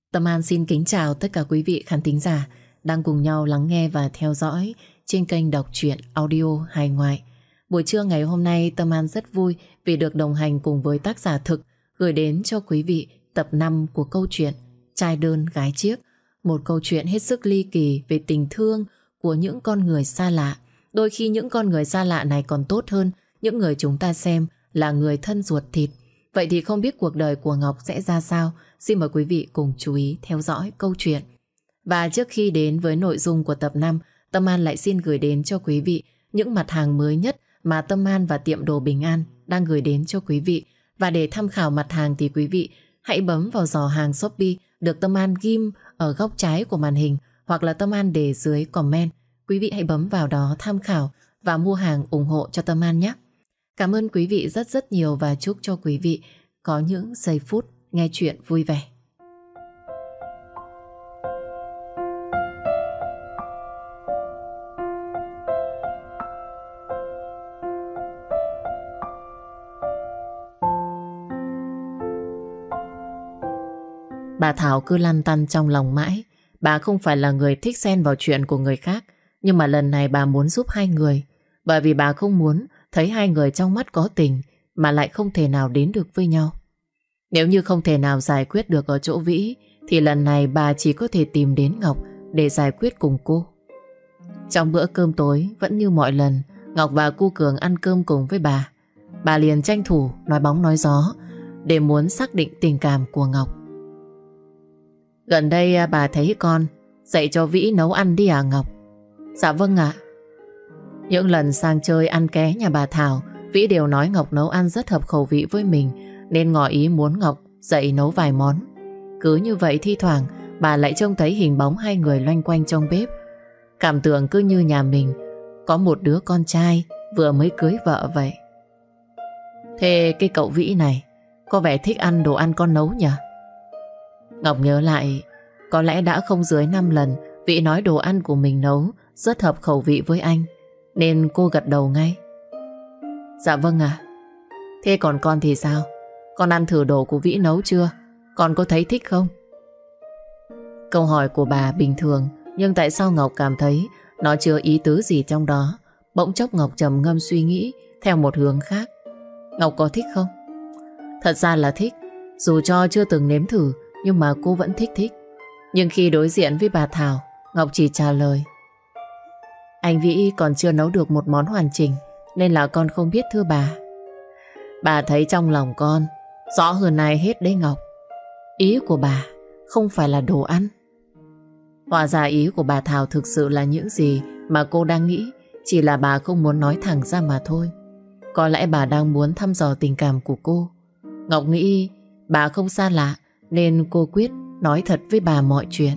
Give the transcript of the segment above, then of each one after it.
Tâm An xin kính chào tất cả quý vị khán thính giả đang cùng nhau lắng nghe và theo dõi trên kênh đọc truyện audio hài ngoại. Buổi trưa ngày hôm nay Tâm An rất vui vì được đồng hành cùng với tác giả Thực gửi đến cho quý vị tập 5 của câu chuyện Trai đơn gái chiếc. Một câu chuyện hết sức ly kỳ về tình thương của những con người xa lạ. Đôi khi những con người xa lạ này còn tốt hơn những người chúng ta xem là người thân ruột thịt. Vậy thì không biết cuộc đời của Ngọc sẽ ra sao? Xin mời quý vị cùng chú ý theo dõi câu chuyện. Và trước khi đến với nội dung của tập 5, Tâm An lại xin gửi đến cho quý vị những mặt hàng mới nhất mà Tâm An và tiệm đồ Bình An đang gửi đến cho quý vị. Và để tham khảo mặt hàng thì quý vị hãy bấm vào giỏ hàng Shopee được Tâm An ghim ở góc trái của màn hình, hoặc là Tâm An để dưới comment. Quý vị hãy bấm vào đó tham khảo và mua hàng ủng hộ cho Tâm An nhé. Cảm ơn quý vị rất rất nhiều và chúc cho quý vị có những giây phút nghe chuyện vui vẻ. Bà Thảo cứ lăn tăn trong lòng mãi. Bà không phải là người thích xen vào chuyện của người khác, nhưng mà lần này bà muốn giúp hai người, bởi vì bà không muốn thấy hai người trong mắt có tình mà lại không thể nào đến được với nhau. Nếu như không thể nào giải quyết được ở chỗ Vĩ thì lần này bà chỉ có thể tìm đến Ngọc để giải quyết cùng cô. Trong bữa cơm tối vẫn như mọi lần, Ngọc và cô Cường ăn cơm cùng với bà. Bà liền tranh thủ nói bóng nói gió để muốn xác định tình cảm của Ngọc. Gần đây bà thấy con dạy cho Vĩ nấu ăn đi à Ngọc? Dạ vâng ạ. Những lần sang chơi ăn ké nhà bà Thảo, Vĩ đều nói Ngọc nấu ăn rất hợp khẩu vị với mình, nên ngỏ ý muốn Ngọc dạy nấu vài món. Cứ như vậy thi thoảng bà lại trông thấy hình bóng hai người loanh quanh trong bếp. Cảm tưởng cứ như nhà mình có một đứa con trai vừa mới cưới vợ vậy. Thế cái cậu Vĩ này có vẻ thích ăn đồ ăn con nấu nhỉ? Ngọc nhớ lại, có lẽ đã không dưới 5 lần Vĩ nói đồ ăn của mình nấu rất hợp khẩu vị với anh, nên cô gật đầu ngay. Dạ vâng ạ. Thế còn con thì sao? Con ăn thử đồ của Vĩ nấu chưa? Con có thấy thích không? Câu hỏi của bà bình thường, nhưng tại sao Ngọc cảm thấy nó chưa ý tứ gì trong đó? Bỗng chốc Ngọc trầm ngâm suy nghĩ theo một hướng khác. Ngọc có thích không? Thật ra là thích. Dù cho chưa từng nếm thử, nhưng mà cô vẫn thích. Nhưng khi đối diện với bà Thảo, Ngọc chỉ trả lời: anh Vĩ còn chưa nấu được một món hoàn chỉnh, nên là con không biết thưa bà. Bà thấy trong lòng con rõ hơn ai hết đấy Ngọc. Ý của bà không phải là đồ ăn. Hóa ra ý của bà Thảo thực sự là những gì mà cô đang nghĩ, chỉ là bà không muốn nói thẳng ra mà thôi. Có lẽ bà đang muốn thăm dò tình cảm của cô. Ngọc nghĩ bà không xa lạ, nên cô quyết nói thật với bà mọi chuyện.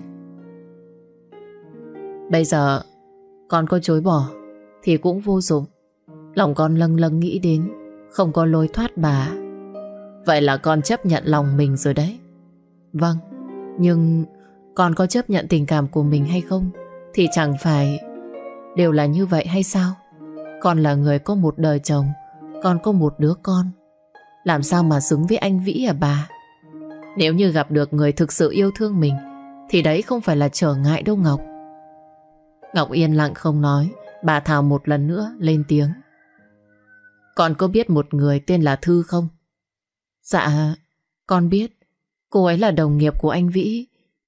Bây giờ con có chối bỏ thì cũng vô dụng. Lòng con lâng lâng nghĩ đến không có lối thoát bà. Vậy là con chấp nhận lòng mình rồi đấy. Vâng, nhưng con có chấp nhận tình cảm của mình hay không thì chẳng phải đều là như vậy hay sao? Con là người có một đời chồng, con có một đứa con, làm sao mà xứng với anh Vĩ à bà? Nếu như gặp được người thực sự yêu thương mình thì đấy không phải là trở ngại đâu Ngọc. Ngọc yên lặng không nói. Bà Thảo một lần nữa lên tiếng: con có biết một người tên là Thư không? Dạ, con biết. Cô ấy là đồng nghiệp của anh Vĩ.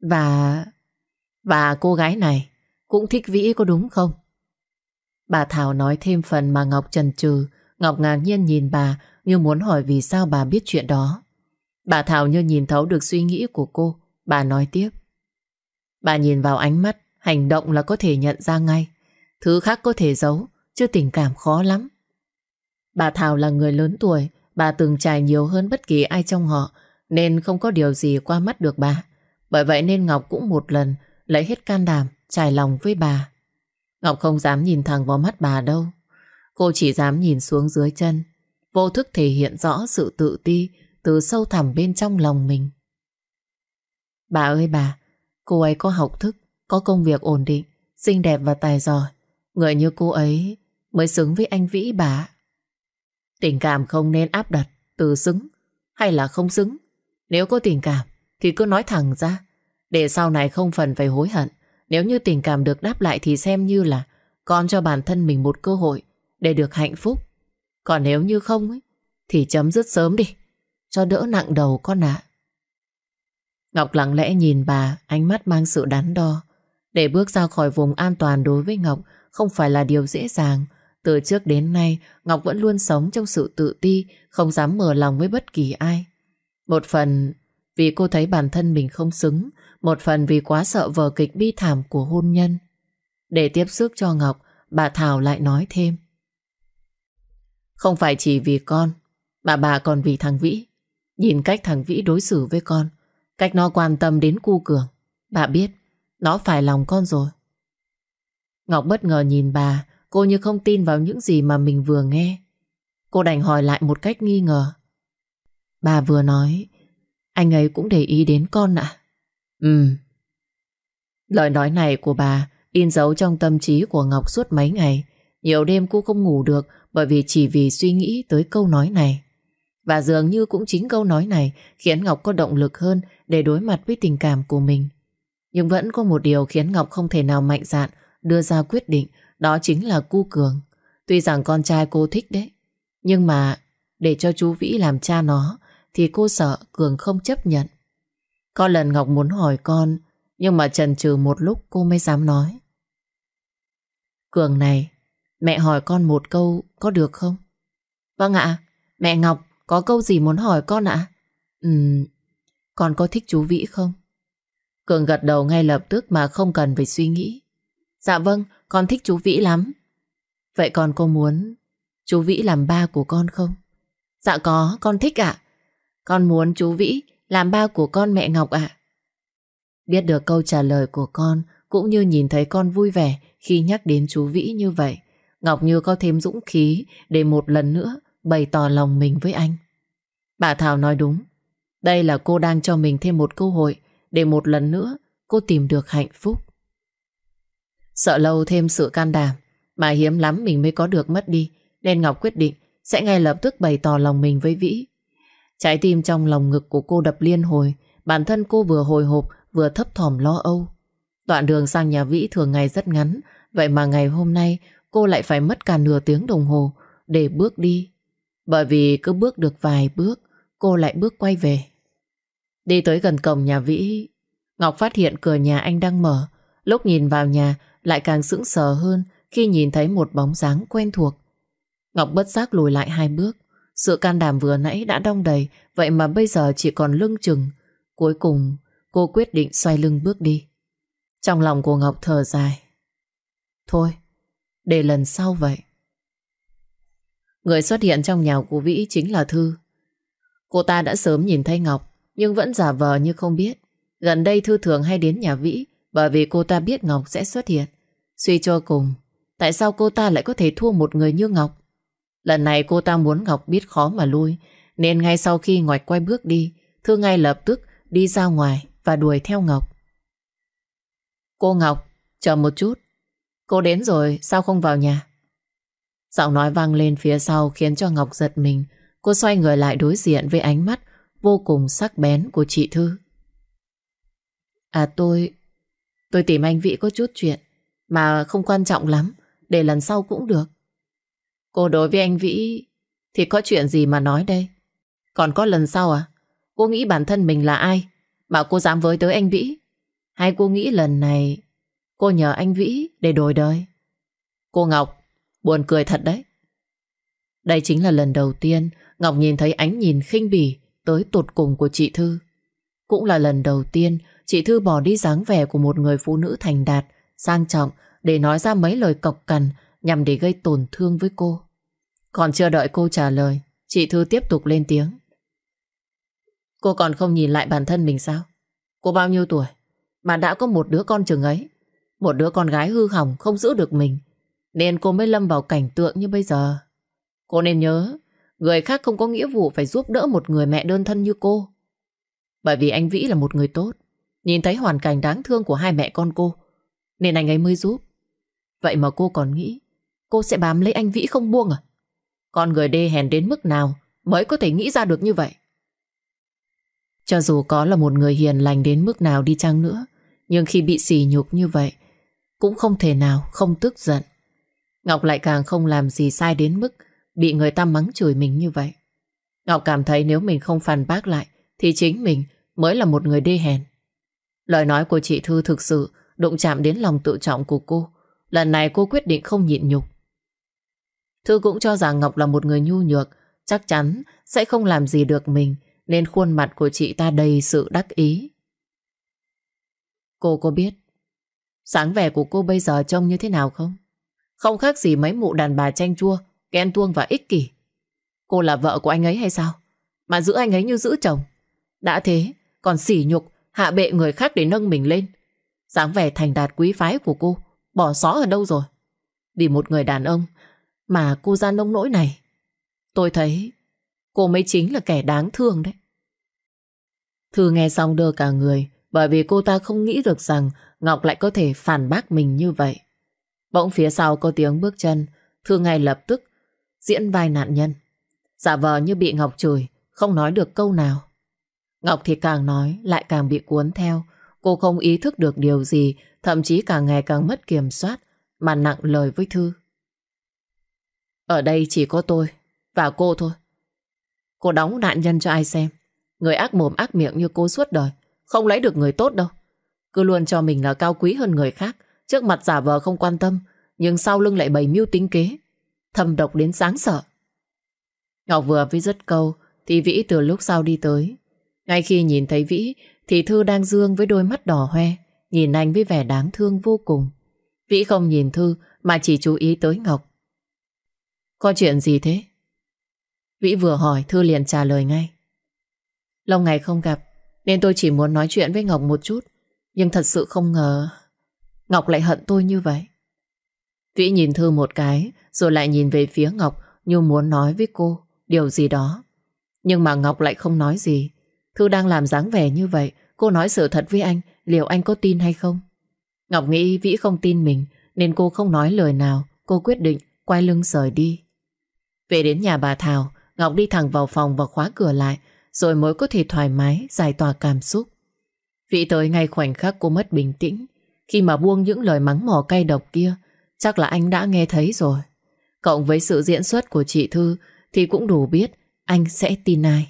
Và cô gái này cũng thích Vĩ có đúng không? Bà Thảo nói thêm phần mà Ngọc chần chừ. Ngọc ngạc nhiên nhìn bà như muốn hỏi vì sao bà biết chuyện đó. Bà Thảo như nhìn thấu được suy nghĩ của cô. Bà nói tiếp: bà nhìn vào ánh mắt, hành động là có thể nhận ra ngay. Thứ khác có thể giấu, chứ tình cảm khó lắm. Bà Thảo là người lớn tuổi, bà từng trải nhiều hơn bất kỳ ai trong họ, nên không có điều gì qua mắt được bà. Bởi vậy nên Ngọc cũng một lần lấy hết can đảm trải lòng với bà. Ngọc không dám nhìn thẳng vào mắt bà đâu. Cô chỉ dám nhìn xuống dưới chân, vô thức thể hiện rõ sự tự ti từ sâu thẳm bên trong lòng mình. Bà ơi bà, cô ấy có học thức, có công việc ổn định, xinh đẹp và tài giỏi. Người như cô ấy mới xứng với anh Vĩ bà. Tình cảm không nên áp đặt từ xứng hay là không xứng. Nếu có tình cảm thì cứ nói thẳng ra. để sau này không phần phải hối hận. Nếu như tình cảm được đáp lại thì xem như là con cho bản thân mình một cơ hội để được hạnh phúc. Còn nếu như không ấy, thì chấm dứt sớm đi, cho đỡ nặng đầu con ạ. Ngọc lặng lẽ nhìn bà, ánh mắt mang sự đắn đo. Để bước ra khỏi vùng an toàn đối với Ngọc không phải là điều dễ dàng. Từ trước đến nay, Ngọc vẫn luôn sống trong sự tự ti, không dám mở lòng với bất kỳ ai. Một phần vì cô thấy bản thân mình không xứng, một phần vì quá sợ vở kịch bi thảm của hôn nhân. Để tiếp sức cho Ngọc, bà Thảo lại nói thêm. Không phải chỉ vì con, mà bà còn vì thằng Vĩ. Nhìn cách thằng Vĩ đối xử với con, cách nó quan tâm đến cu Cường, bà biết nó phải lòng con rồi. Ngọc bất ngờ nhìn bà, cô như không tin vào những gì mà mình vừa nghe. Cô đành hỏi lại một cách nghi ngờ. Bà vừa nói anh ấy cũng để ý đến con ạ? Lời nói này của bà in dấu trong tâm trí của Ngọc suốt mấy ngày. Nhiều đêm cô không ngủ được bởi vì chỉ vì suy nghĩ tới câu nói này. Và dường như cũng chính câu nói này khiến Ngọc có động lực hơn để đối mặt với tình cảm của mình. Nhưng vẫn có một điều khiến Ngọc không thể nào mạnh dạn đưa ra quyết định, đó chính là cu Cường. Tuy rằng con trai cô thích đấy, nhưng mà để cho chú Vĩ làm cha nó thì cô sợ Cường không chấp nhận. Có lần Ngọc muốn hỏi con, nhưng mà chần chừ một lúc cô mới dám nói. Cường này, mẹ hỏi con một câu có được không? Vâng ạ, mẹ Ngọc có câu gì muốn hỏi con ạ? Con có thích chú Vĩ không? Cường gật đầu ngay lập tức mà không cần phải suy nghĩ. Dạ vâng, con thích chú Vĩ lắm. Vậy con có muốn chú Vĩ làm ba của con không? Dạ có, con thích ạ. Con muốn chú Vĩ làm ba của con mẹ Ngọc ạ. Biết được câu trả lời của con, cũng như nhìn thấy con vui vẻ khi nhắc đến chú Vĩ như vậy, Ngọc như có thêm dũng khí để một lần nữa bày tỏ lòng mình với anh. Bà Thảo nói đúng. Đây là cô đang cho mình thêm một cơ hội để một lần nữa cô tìm được hạnh phúc. Sợ lâu thêm sự can đảm mà hiếm lắm mình mới có được mất đi, nên Ngọc quyết định sẽ ngay lập tức bày tỏ lòng mình với Vĩ. Trái tim trong lòng ngực của cô đập liên hồi, bản thân cô vừa hồi hộp vừa thấp thỏm lo âu. Đoạn đường sang nhà Vĩ thường ngày rất ngắn, vậy mà ngày hôm nay cô lại phải mất cả nửa tiếng đồng hồ để bước đi. Bởi vì cứ bước được vài bước, cô lại bước quay về. Đi tới gần cổng nhà Vĩ, Ngọc phát hiện cửa nhà anh đang mở. Lúc nhìn vào nhà lại càng sững sờ hơn khi nhìn thấy một bóng dáng quen thuộc. Ngọc bất giác lùi lại 2 bước. Sự can đảm vừa nãy đã đong đầy, vậy mà bây giờ chỉ còn lưng chừng. Cuối cùng cô quyết định xoay lưng bước đi. Trong lòng của Ngọc thở dài. Thôi, để lần sau vậy. Người xuất hiện trong nhà của Vĩ chính là Thư. Cô ta đã sớm nhìn thấy Ngọc, nhưng vẫn giả vờ như không biết. Gần đây Thư thường hay đến nhà Vĩ bởi vì cô ta biết Ngọc sẽ xuất hiện. Suy cho cùng, tại sao cô ta lại có thể thua một người như Ngọc? Lần này cô ta muốn Ngọc biết khó mà lui, nên ngay sau khi ngoạch quay bước đi, Thư ngay lập tức đi ra ngoài và đuổi theo Ngọc. Cô Ngọc, chờ một chút. Cô đến rồi, sao không vào nhà? Giọng nói vang lên phía sau khiến cho Ngọc giật mình. Cô xoay người lại đối diện với ánh mắt vô cùng sắc bén của chị Thư. À tôi tìm anh Vĩ có chút chuyện mà không quan trọng lắm, để lần sau cũng được. Cô đối với anh Vĩ thì có chuyện gì mà nói đây? Còn có lần sau à? Cô nghĩ bản thân mình là ai mà cô dám với tới anh Vĩ? Hay cô nghĩ lần này cô nhờ anh Vĩ để đổi đời? Cô Ngọc, buồn cười thật đấy. Đây chính là lần đầu tiên Ngọc nhìn thấy ánh nhìn khinh bỉ tới tột cùng của chị Thư. Cũng là lần đầu tiên chị Thư bỏ đi dáng vẻ của một người phụ nữ thành đạt, sang trọng để nói ra mấy lời cộc cằn nhằm để gây tổn thương với cô. Còn chưa đợi cô trả lời, chị Thư tiếp tục lên tiếng. Cô còn không nhìn lại bản thân mình sao? Cô bao nhiêu tuổi mà đã có một đứa con chừng ấy, một đứa con gái hư hỏng không giữ được mình, nên cô mới lâm vào cảnh tượng như bây giờ. Cô nên nhớ, người khác không có nghĩa vụ phải giúp đỡ một người mẹ đơn thân như cô. Bởi vì anh Vĩ là một người tốt, nhìn thấy hoàn cảnh đáng thương của hai mẹ con cô, nên anh ấy mới giúp. Vậy mà cô còn nghĩ cô sẽ bám lấy anh Vĩ không buông à? Con người đê hèn đến mức nào mới có thể nghĩ ra được như vậy? Cho dù có là một người hiền lành đến mức nào đi chăng nữa, nhưng khi bị sỉ nhục như vậy cũng không thể nào không tức giận. Ngọc lại càng không làm gì sai đến mức bị người ta mắng chửi mình như vậy. Ngọc cảm thấy nếu mình không phản bác lại thì chính mình mới là một người đê hèn. Lời nói của chị Thư thực sự đụng chạm đến lòng tự trọng của cô. Lần này cô quyết định không nhịn nhục. Thư cũng cho rằng Ngọc là một người nhu nhược, chắc chắn sẽ không làm gì được mình, nên khuôn mặt của chị ta đầy sự đắc ý. Cô có biết dáng vẻ của cô bây giờ trông như thế nào không? Không khác gì mấy mụ đàn bà chanh chua, ghen tuông và ích kỷ. Cô là vợ của anh ấy hay sao? Mà giữ anh ấy như giữ chồng. Đã thế, còn sỉ nhục, hạ bệ người khác để nâng mình lên. Dáng vẻ thành đạt quý phái của cô bỏ xó ở đâu rồi? Vì một người đàn ông mà cô ra nông nỗi này. Tôi thấy cô mới chính là kẻ đáng thương đấy. Thư nghe xong đơ cả người, bởi vì cô ta không nghĩ được rằng Ngọc lại có thể phản bác mình như vậy. Bỗng phía sau có tiếng bước chân. Thư ngay lập tức diễn vai nạn nhân, giả vờ như bị Ngọc chửi, không nói được câu nào. Ngọc thì càng nói lại càng bị cuốn theo. Cô không ý thức được điều gì, thậm chí càng ngày càng mất kiểm soát, mà nặng lời với Thư. Ở đây chỉ có tôi và cô thôi. Cô đóng nạn nhân cho ai xem? Người ác mồm ác miệng như cô suốt đời không lấy được người tốt đâu. Cứ luôn cho mình là cao quý hơn người khác, trước mặt giả vờ không quan tâm, nhưng sau lưng lại bày mưu tính kế, thâm độc đến đáng sợ. Ngọc vừa mới dứt câu thì Vĩ từ lúc sau đi tới. Ngay khi nhìn thấy Vĩ thì Thư đang dương với đôi mắt đỏ hoe, nhìn anh với vẻ đáng thương vô cùng. Vĩ không nhìn Thư mà chỉ chú ý tới Ngọc. Có chuyện gì thế? Vĩ vừa hỏi Thư liền trả lời ngay. Lâu ngày không gặp nên tôi chỉ muốn nói chuyện với Ngọc một chút, nhưng thật sự không ngờ Ngọc lại hận tôi như vậy. Vĩ nhìn Thư một cái rồi lại nhìn về phía Ngọc như muốn nói với cô điều gì đó. Nhưng mà Ngọc lại không nói gì. Thư đang làm dáng vẻ như vậy, cô nói sự thật với anh, liệu anh có tin hay không? Ngọc nghĩ Vĩ không tin mình nên cô không nói lời nào. Cô quyết định quay lưng rời đi. Về đến nhà bà Thảo, Ngọc đi thẳng vào phòng và khóa cửa lại, rồi mới có thể thoải mái giải tỏa cảm xúc. Vĩ tới ngay khoảnh khắc cô mất bình tĩnh. Khi mà buông những lời mắng mỏ cay độc kia, chắc là anh đã nghe thấy rồi. Cộng với sự diễn xuất của chị Thư thì cũng đủ biết anh sẽ tin ai.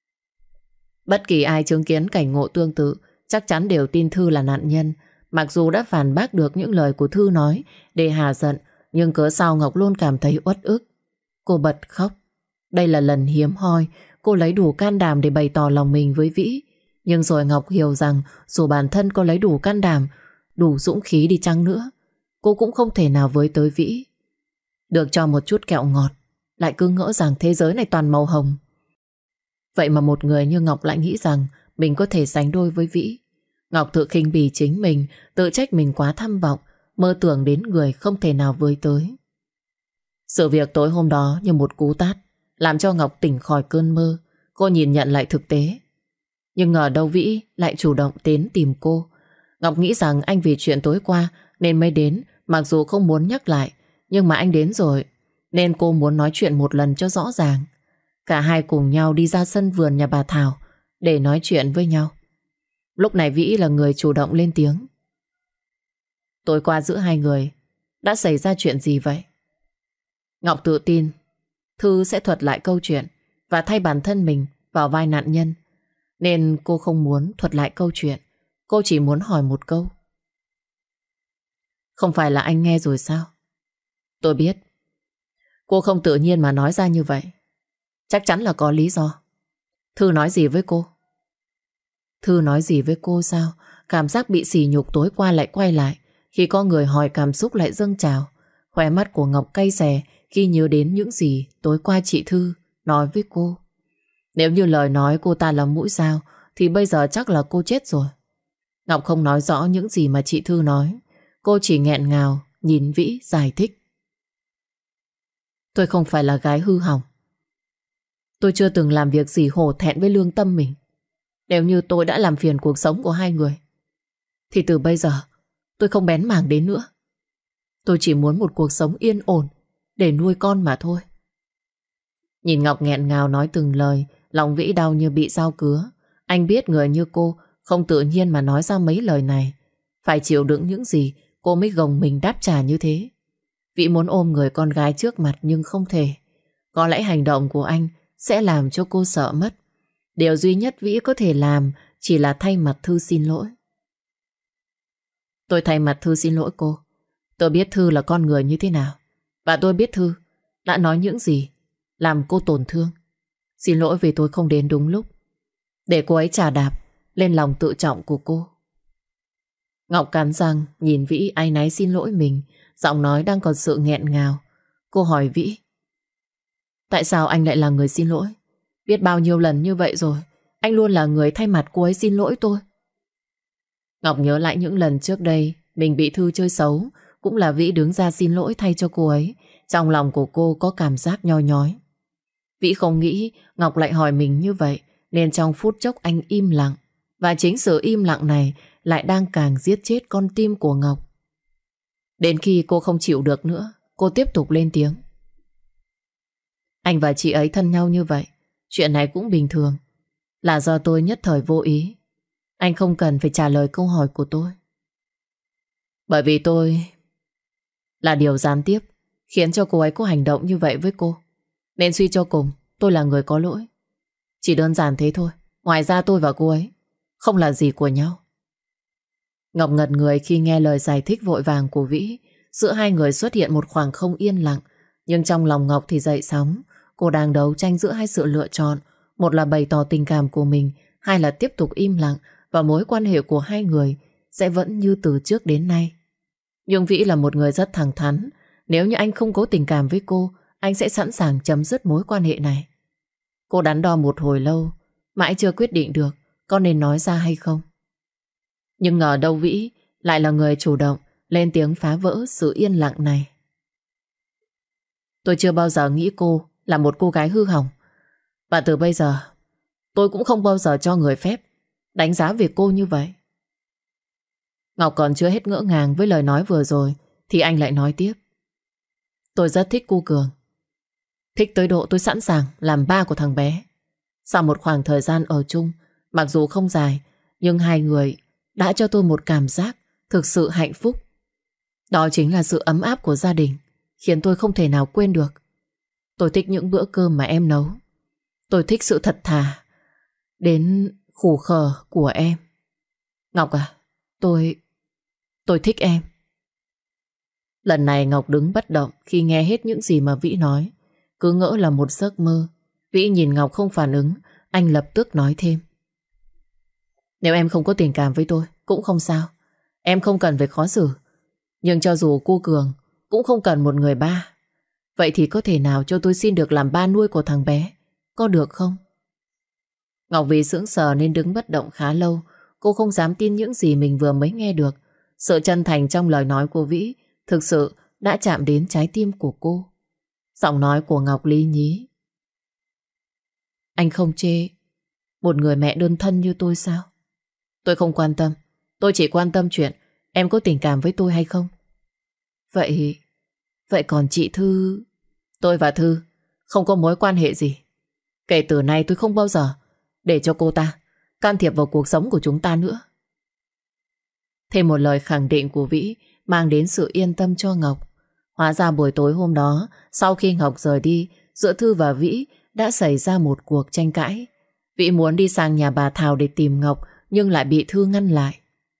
Bất kỳ ai chứng kiến cảnh ngộ tương tự chắc chắn đều tin Thư là nạn nhân. Mặc dù đã phản bác được những lời của Thư nói để hà giận, nhưng cớ sao Ngọc luôn cảm thấy uất ức. Cô bật khóc. Đây là lần hiếm hoi cô lấy đủ can đảm để bày tỏ lòng mình với Vĩ. Nhưng rồi Ngọc hiểu rằng dù bản thân có lấy đủ can đảm, đủ dũng khí đi chăng nữa, cô cũng không thể nào với tới Vĩ. Được cho một chút kẹo ngọt, lại cứ ngỡ rằng thế giới này toàn màu hồng. Vậy mà một người như Ngọc lại nghĩ rằng mình có thể sánh đôi với Vĩ. Ngọc tự khinh bỉ chính mình, tự trách mình quá tham vọng, mơ tưởng đến người không thể nào với tới. Sự việc tối hôm đó như một cú tát, làm cho Ngọc tỉnh khỏi cơn mơ. Cô nhìn nhận lại thực tế. Nhưng ngờ đâu Vĩ lại chủ động đến tìm cô. Ngọc nghĩ rằng anh vì chuyện tối qua nên mới đến, mặc dù không muốn nhắc lại. Nhưng mà anh đến rồi nên cô muốn nói chuyện một lần cho rõ ràng. Cả hai cùng nhau đi ra sân vườn nhà bà Thảo để nói chuyện với nhau. Lúc này Vĩ là người chủ động lên tiếng. Tối qua giữa hai người đã xảy ra chuyện gì vậy? Ngọc tự tin Thư sẽ thuật lại câu chuyện và thay bản thân mình vào vai nạn nhân, nên cô không muốn thuật lại câu chuyện. Cô chỉ muốn hỏi một câu. Không phải là anh nghe rồi sao? Tôi biết. Cô không tự nhiên mà nói ra như vậy. Chắc chắn là có lý do. Thư nói gì với cô? Thư nói gì với cô sao? Cảm giác bị sỉ nhục tối qua lại quay lại. Khi có người hỏi cảm xúc lại dâng trào. Khóe mắt của Ngọc cay xè khi nhớ đến những gì tối qua chị Thư nói với cô. Nếu như lời nói cô ta là mũi dao thì bây giờ chắc là cô chết rồi. Ngọc không nói rõ những gì mà chị Thư nói. Cô chỉ nghẹn ngào nhìn Vĩ giải thích. Tôi không phải là gái hư hỏng. Tôi chưa từng làm việc gì hổ thẹn với lương tâm mình. Nếu như tôi đã làm phiền cuộc sống của hai người thì từ bây giờ tôi không bén mảng đến nữa. Tôi chỉ muốn một cuộc sống yên ổn để nuôi con mà thôi. Nhìn Ngọc nghẹn ngào nói từng lời, lòng Vĩ đau như bị dao cứa. Anh biết người như cô không tự nhiên mà nói ra mấy lời này. Phải chịu đựng những gì cô mới gồng mình đáp trả như thế. Vĩ muốn ôm người con gái trước mặt nhưng không thể. Có lẽ hành động của anh sẽ làm cho cô sợ mất. Điều duy nhất Vĩ có thể làm chỉ là thay mặt Thư xin lỗi. Tôi thay mặt Thư xin lỗi cô. Tôi biết Thư là con người như thế nào. Và tôi biết Thư đã nói những gì làm cô tổn thương. Xin lỗi vì tôi không đến đúng lúc, để cô ấy chà đạp lên lòng tự trọng của cô. Ngọc cắn răng nhìn Vĩ áy náy xin lỗi mình, giọng nói đang còn sự nghẹn ngào. Cô hỏi Vĩ: tại sao anh lại là người xin lỗi? Biết bao nhiêu lần như vậy rồi, anh luôn là người thay mặt cô ấy xin lỗi tôi. Ngọc nhớ lại những lần trước đây mình bị Thư chơi xấu, cũng là Vĩ đứng ra xin lỗi thay cho cô ấy. Trong lòng của cô có cảm giác nhoi nhói. Vĩ không nghĩ Ngọc lại hỏi mình như vậy, nên trong phút chốc anh im lặng. Và chính sự im lặng này lại đang càng giết chết con tim của Ngọc. Đến khi cô không chịu được nữa, cô tiếp tục lên tiếng: anh và chị ấy thân nhau như vậy, chuyện này cũng bình thường. Là do tôi nhất thời vô ý. Anh không cần phải trả lời câu hỏi của tôi. Bởi vì tôi là điều gián tiếp khiến cho cô ấy có hành động như vậy với cô, nên suy cho cùng tôi là người có lỗi. Chỉ đơn giản thế thôi. Ngoài ra tôi và cô ấy không là gì của nhau. Ngọc ngẩn người khi nghe lời giải thích vội vàng của Vĩ. Giữa hai người xuất hiện một khoảng không yên lặng. Nhưng trong lòng Ngọc thì dậy sóng. Cô đang đấu tranh giữa hai sự lựa chọn. Một là bày tỏ tình cảm của mình, hai là tiếp tục im lặng, và mối quan hệ của hai người sẽ vẫn như từ trước đến nay. Nhưng Vĩ là một người rất thẳng thắn. Nếu như anh không có tình cảm với cô, anh sẽ sẵn sàng chấm dứt mối quan hệ này. Cô đắn đo một hồi lâu, mãi chưa quyết định được có nên nói ra hay không. Nhưng ngờ đâu Vĩ lại là người chủ động lên tiếng phá vỡ sự yên lặng này. Tôi chưa bao giờ nghĩ cô là một cô gái hư hỏng. Và từ bây giờ tôi cũng không bao giờ cho người phép đánh giá về cô như vậy. Ngọc còn chưa hết ngỡ ngàng với lời nói vừa rồi thì anh lại nói tiếp: tôi rất thích cô Cường. Thích tới độ tôi sẵn sàng làm ba của thằng bé. Sau một khoảng thời gian ở chung, mặc dù không dài, nhưng hai người đã cho tôi một cảm giác thực sự hạnh phúc. Đó chính là sự ấm áp của gia đình, khiến tôi không thể nào quên được. Tôi thích những bữa cơm mà em nấu. Tôi thích sự thật thà đến khủ khờ của em. Ngọc à, tôi thích em. Lần này Ngọc đứng bất động khi nghe hết những gì mà Vĩ nói. Cứ ngỡ là một giấc mơ. Vĩ nhìn Ngọc không phản ứng, anh lập tức nói thêm: nếu em không có tình cảm với tôi cũng không sao. Em không cần phải khó xử. Nhưng cho dù cô Cường cũng không cần một người ba. Vậy thì có thể nào cho tôi xin được làm ba nuôi của thằng bé, có được không? Ngọc vì sững sờ nên đứng bất động khá lâu. Cô không dám tin những gì mình vừa mới nghe được. Sự chân thành trong lời nói của Vĩ thực sự đã chạm đến trái tim của cô. Giọng nói của Ngọc lý nhí: anh không chê một người mẹ đơn thân như tôi sao? Tôi không quan tâm. Tôi chỉ quan tâm chuyện em có tình cảm với tôi hay không. Vậy còn chị Thư? Tôi và Thư không có mối quan hệ gì. Kể từ nay tôi không bao giờ để cho cô ta can thiệp vào cuộc sống của chúng ta nữa. Thêm một lời khẳng định của Vĩ mang đến sự yên tâm cho Ngọc. Hóa ra buổi tối hôm đó, sau khi Ngọc rời đi, giữa Thư và Vĩ đã xảy ra một cuộc tranh cãi. Vĩ muốn đi sang nhà bà Thảo để tìm Ngọc, nhưng lại bị Thư ngăn lại.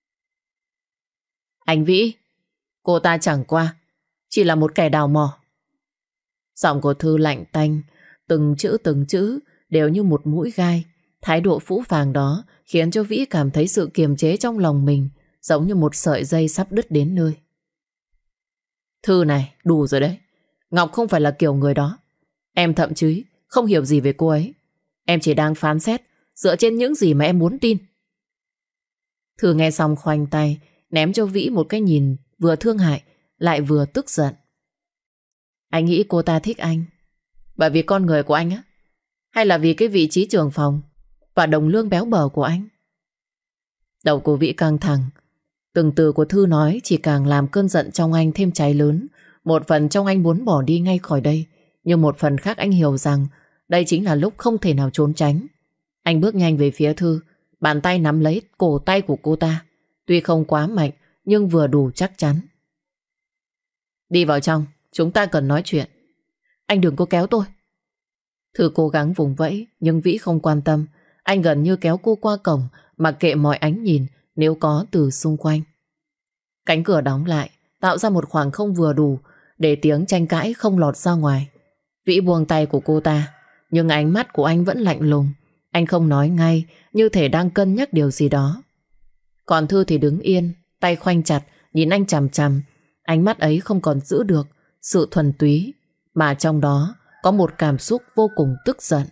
Anh Vĩ, cô ta chẳng qua chỉ là một kẻ đào mỏ. Giọng của Thư lạnh tanh, từng chữ đều như một mũi gai. Thái độ phũ phàng đó khiến cho Vĩ cảm thấy sự kiềm chế trong lòng mình giống như một sợi dây sắp đứt đến nơi. Thư này, đủ rồi đấy. Ngọc không phải là kiểu người đó. Em thậm chí không hiểu gì về cô ấy. Em chỉ đang phán xét dựa trên những gì mà em muốn tin. Thư nghe xong khoanh tay, ném cho Vĩ một cái nhìn vừa thương hại lại vừa tức giận. Anh nghĩ cô ta thích anh bởi vì con người của anh á, hay là vì cái vị trí trưởng phòng và đồng lương béo bở của anh? Đầu của Vĩ căng thẳng. Từng từ của Thư nói chỉ càng làm cơn giận trong anh thêm cháy lớn. Một phần trong anh muốn bỏ đi ngay khỏi đây, nhưng một phần khác anh hiểu rằng đây chính là lúc không thể nào trốn tránh. Anh bước nhanh về phía Thư, Bàn tay nắm lấy cổ tay của cô ta. Tuy không quá mạnh nhưng vừa đủ chắc chắn. Đi vào trong, chúng ta cần nói chuyện. Anh đừng có kéo tôi. Thư cố gắng vùng vẫy nhưng Vĩ không quan tâm. Anh gần như kéo cô qua cổng, mặc kệ mọi ánh nhìn nếu có từ xung quanh. Cánh cửa đóng lại, tạo ra một khoảng không vừa đủ để tiếng tranh cãi không lọt ra ngoài. Vĩ buông tay của cô ta, nhưng ánh mắt của anh vẫn lạnh lùng. Anh không nói ngay, như thể đang cân nhắc điều gì đó. Còn Thư thì đứng yên, tay khoanh chặt, nhìn anh chằm chằm. Ánh mắt ấy không còn giữ được sự thuần túy, mà trong đó có một cảm xúc vô cùng tức giận.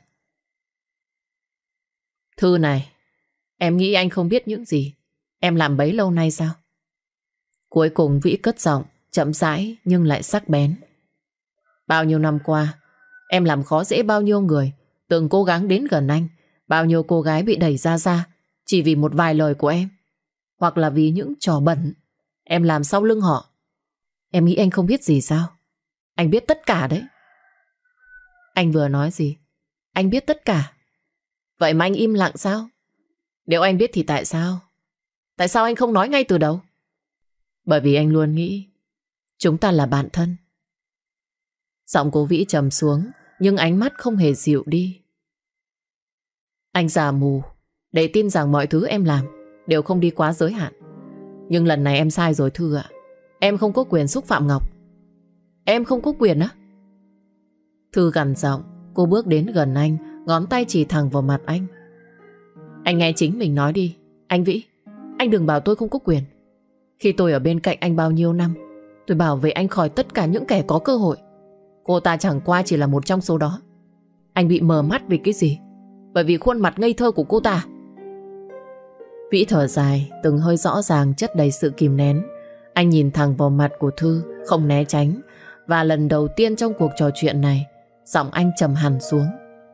Thư này, em nghĩ anh không biết những gì em làm bấy lâu nay sao? Cuối cùng Vĩ cất giọng, chậm rãi nhưng lại sắc bén. Bao nhiêu năm qua, em làm khó dễ bao nhiêu người, từng cố gắng đến gần anh. Bao nhiêu cô gái bị đẩy ra chỉ vì một vài lời của em, hoặc là vì những trò bẩn em làm sau lưng họ. Em nghĩ anh không biết gì sao? Anh biết tất cả đấy. Anh vừa nói gì? Anh biết tất cả. Vậy mà anh im lặng sao? Nếu anh biết thì tại sao? Tại sao anh không nói ngay từ đầu? Bởi vì anh luôn nghĩ chúng ta là bạn thân. Giọng cô Vĩ trầm xuống, nhưng ánh mắt không hề dịu đi. Anh già mù để tin rằng mọi thứ em làm đều không đi quá giới hạn. Nhưng lần này em sai rồi Thư ạ. Em không có quyền xúc phạm Ngọc. Em không có quyền á? Thư gằn giọng. Cô bước đến gần anh, ngón tay chỉ thẳng vào mặt anh. Anh nghe chính mình nói đi. Anh Vĩ, anh đừng bảo tôi không có quyền. Khi tôi ở bên cạnh anh bao nhiêu năm, tôi bảo vệ anh khỏi tất cả những kẻ có cơ hội. Cô ta chẳng qua chỉ là một trong số đó. Anh bị mờ mắt vì cái gì? Bởi vì khuôn mặt ngây thơ của cô ta. Vĩ thở dài, từng hơi rõ ràng chất đầy sự kìm nén. Anh nhìn thẳng vào mặt của Thư, không né tránh. Và lần đầu tiên trong cuộc trò chuyện này, giọng anh trầm hẳn xuống.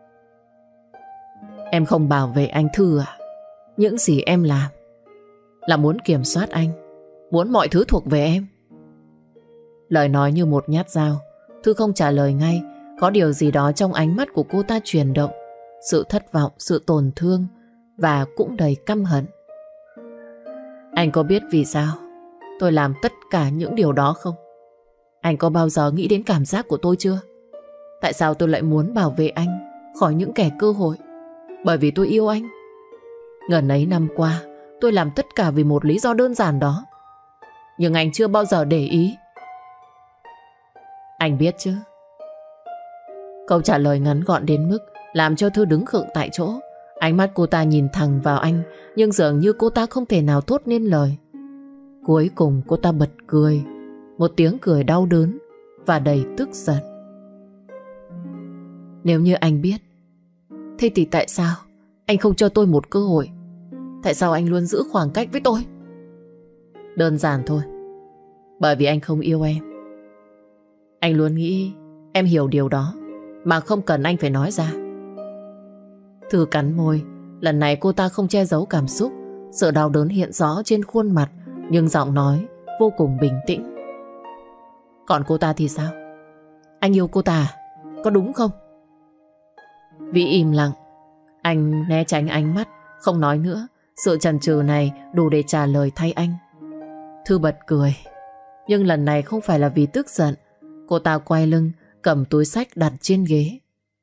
Em không bảo vệ anh Thư à? Những gì em làm là muốn kiểm soát anh, muốn mọi thứ thuộc về em. Lời nói như một nhát dao. Thư không trả lời ngay. Có điều gì đó trong ánh mắt của cô ta chuyển động. Sự thất vọng, sự tổn thương, và cũng đầy căm hận. Anh có biết vì sao tôi làm tất cả những điều đó không? Anh có bao giờ nghĩ đến cảm giác của tôi chưa? Tại sao tôi lại muốn bảo vệ anh khỏi những kẻ cơ hội? Bởi vì tôi yêu anh. Ngần ấy năm qua tôi làm tất cả vì một lý do đơn giản đó. Nhưng anh chưa bao giờ để ý. Anh biết chứ? Câu trả lời ngắn gọn đến mức làm cho Thư đứng khựng tại chỗ. Ánh mắt cô ta nhìn thẳng vào anh, nhưng dường như cô ta không thể nào thốt nên lời. Cuối cùng cô ta bật cười, một tiếng cười đau đớn và đầy tức giận. Nếu như anh biết, thế thì tại sao anh không cho tôi một cơ hội? Tại sao anh luôn giữ khoảng cách với tôi? Đơn giản thôi. Bởi vì anh không yêu em. Anh luôn nghĩ em hiểu điều đó mà không cần anh phải nói ra. Thư cắn môi. Lần này cô ta không che giấu cảm xúc. Sự đau đớn hiện rõ trên khuôn mặt, nhưng giọng nói vô cùng bình tĩnh. Còn cô ta thì sao? Anh yêu cô ta à? Có đúng không? Vĩ im lặng. Anh né tránh ánh mắt, không nói nữa. Sự chần chừ này đủ để trả lời thay anh. Thư bật cười. Nhưng lần này không phải là vì tức giận. Cô ta quay lưng, cầm túi xách đặt trên ghế.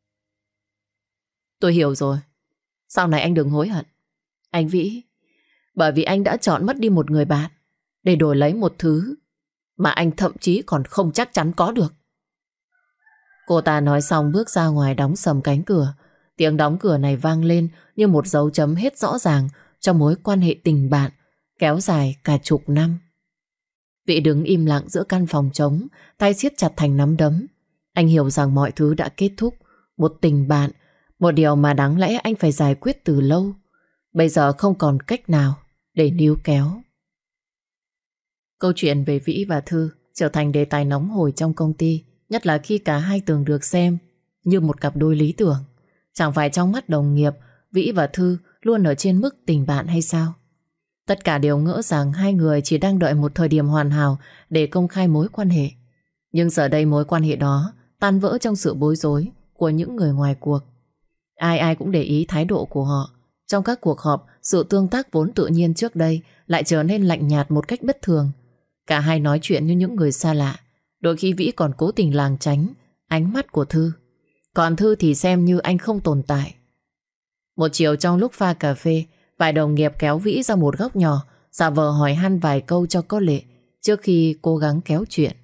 Tôi hiểu rồi. Sau này anh đừng hối hận. Anh Vĩ, bởi vì anh đã chọn mất đi một người bạn để đổi lấy một thứ mà anh thậm chí còn không chắc chắn có được. Cô ta nói xong bước ra ngoài, đóng sầm cánh cửa. Tiếng đóng cửa này vang lên như một dấu chấm hết rõ ràng trong mối quan hệ tình bạn kéo dài cả chục năm. Vĩ đứng im lặng giữa căn phòng trống, tay siết chặt thành nắm đấm. Anh hiểu rằng mọi thứ đã kết thúc. Một tình bạn, một điều mà đáng lẽ anh phải giải quyết từ lâu, bây giờ không còn cách nào để níu kéo. Câu chuyện về Vĩ và Thư trở thành đề tài nóng hổi trong công ty, nhất là khi cả hai tưởng được xem như một cặp đôi lý tưởng. Chẳng phải trong mắt đồng nghiệp, Vĩ và Thư luôn ở trên mức tình bạn hay sao? Tất cả đều ngỡ rằng hai người chỉ đang đợi một thời điểm hoàn hảo để công khai mối quan hệ. Nhưng giờ đây mối quan hệ đó tan vỡ trong sự bối rối của những người ngoài cuộc. Ai ai cũng để ý thái độ của họ trong các cuộc họp sự tương tác vốn tự nhiên trước đây lại trở nên lạnh nhạt một cách bất thường. Cả hai nói chuyện như những người xa lạ. Đôi khi Vĩ còn cố tình lảng tránh ánh mắt của Thư. Còn Thư thì xem như anh không tồn tại. Một chiều trong lúc pha cà phê, vài đồng nghiệp kéo Vĩ ra một góc nhỏ, giả vờ hỏi han vài câu cho có lệ trước khi cố gắng kéo chuyện.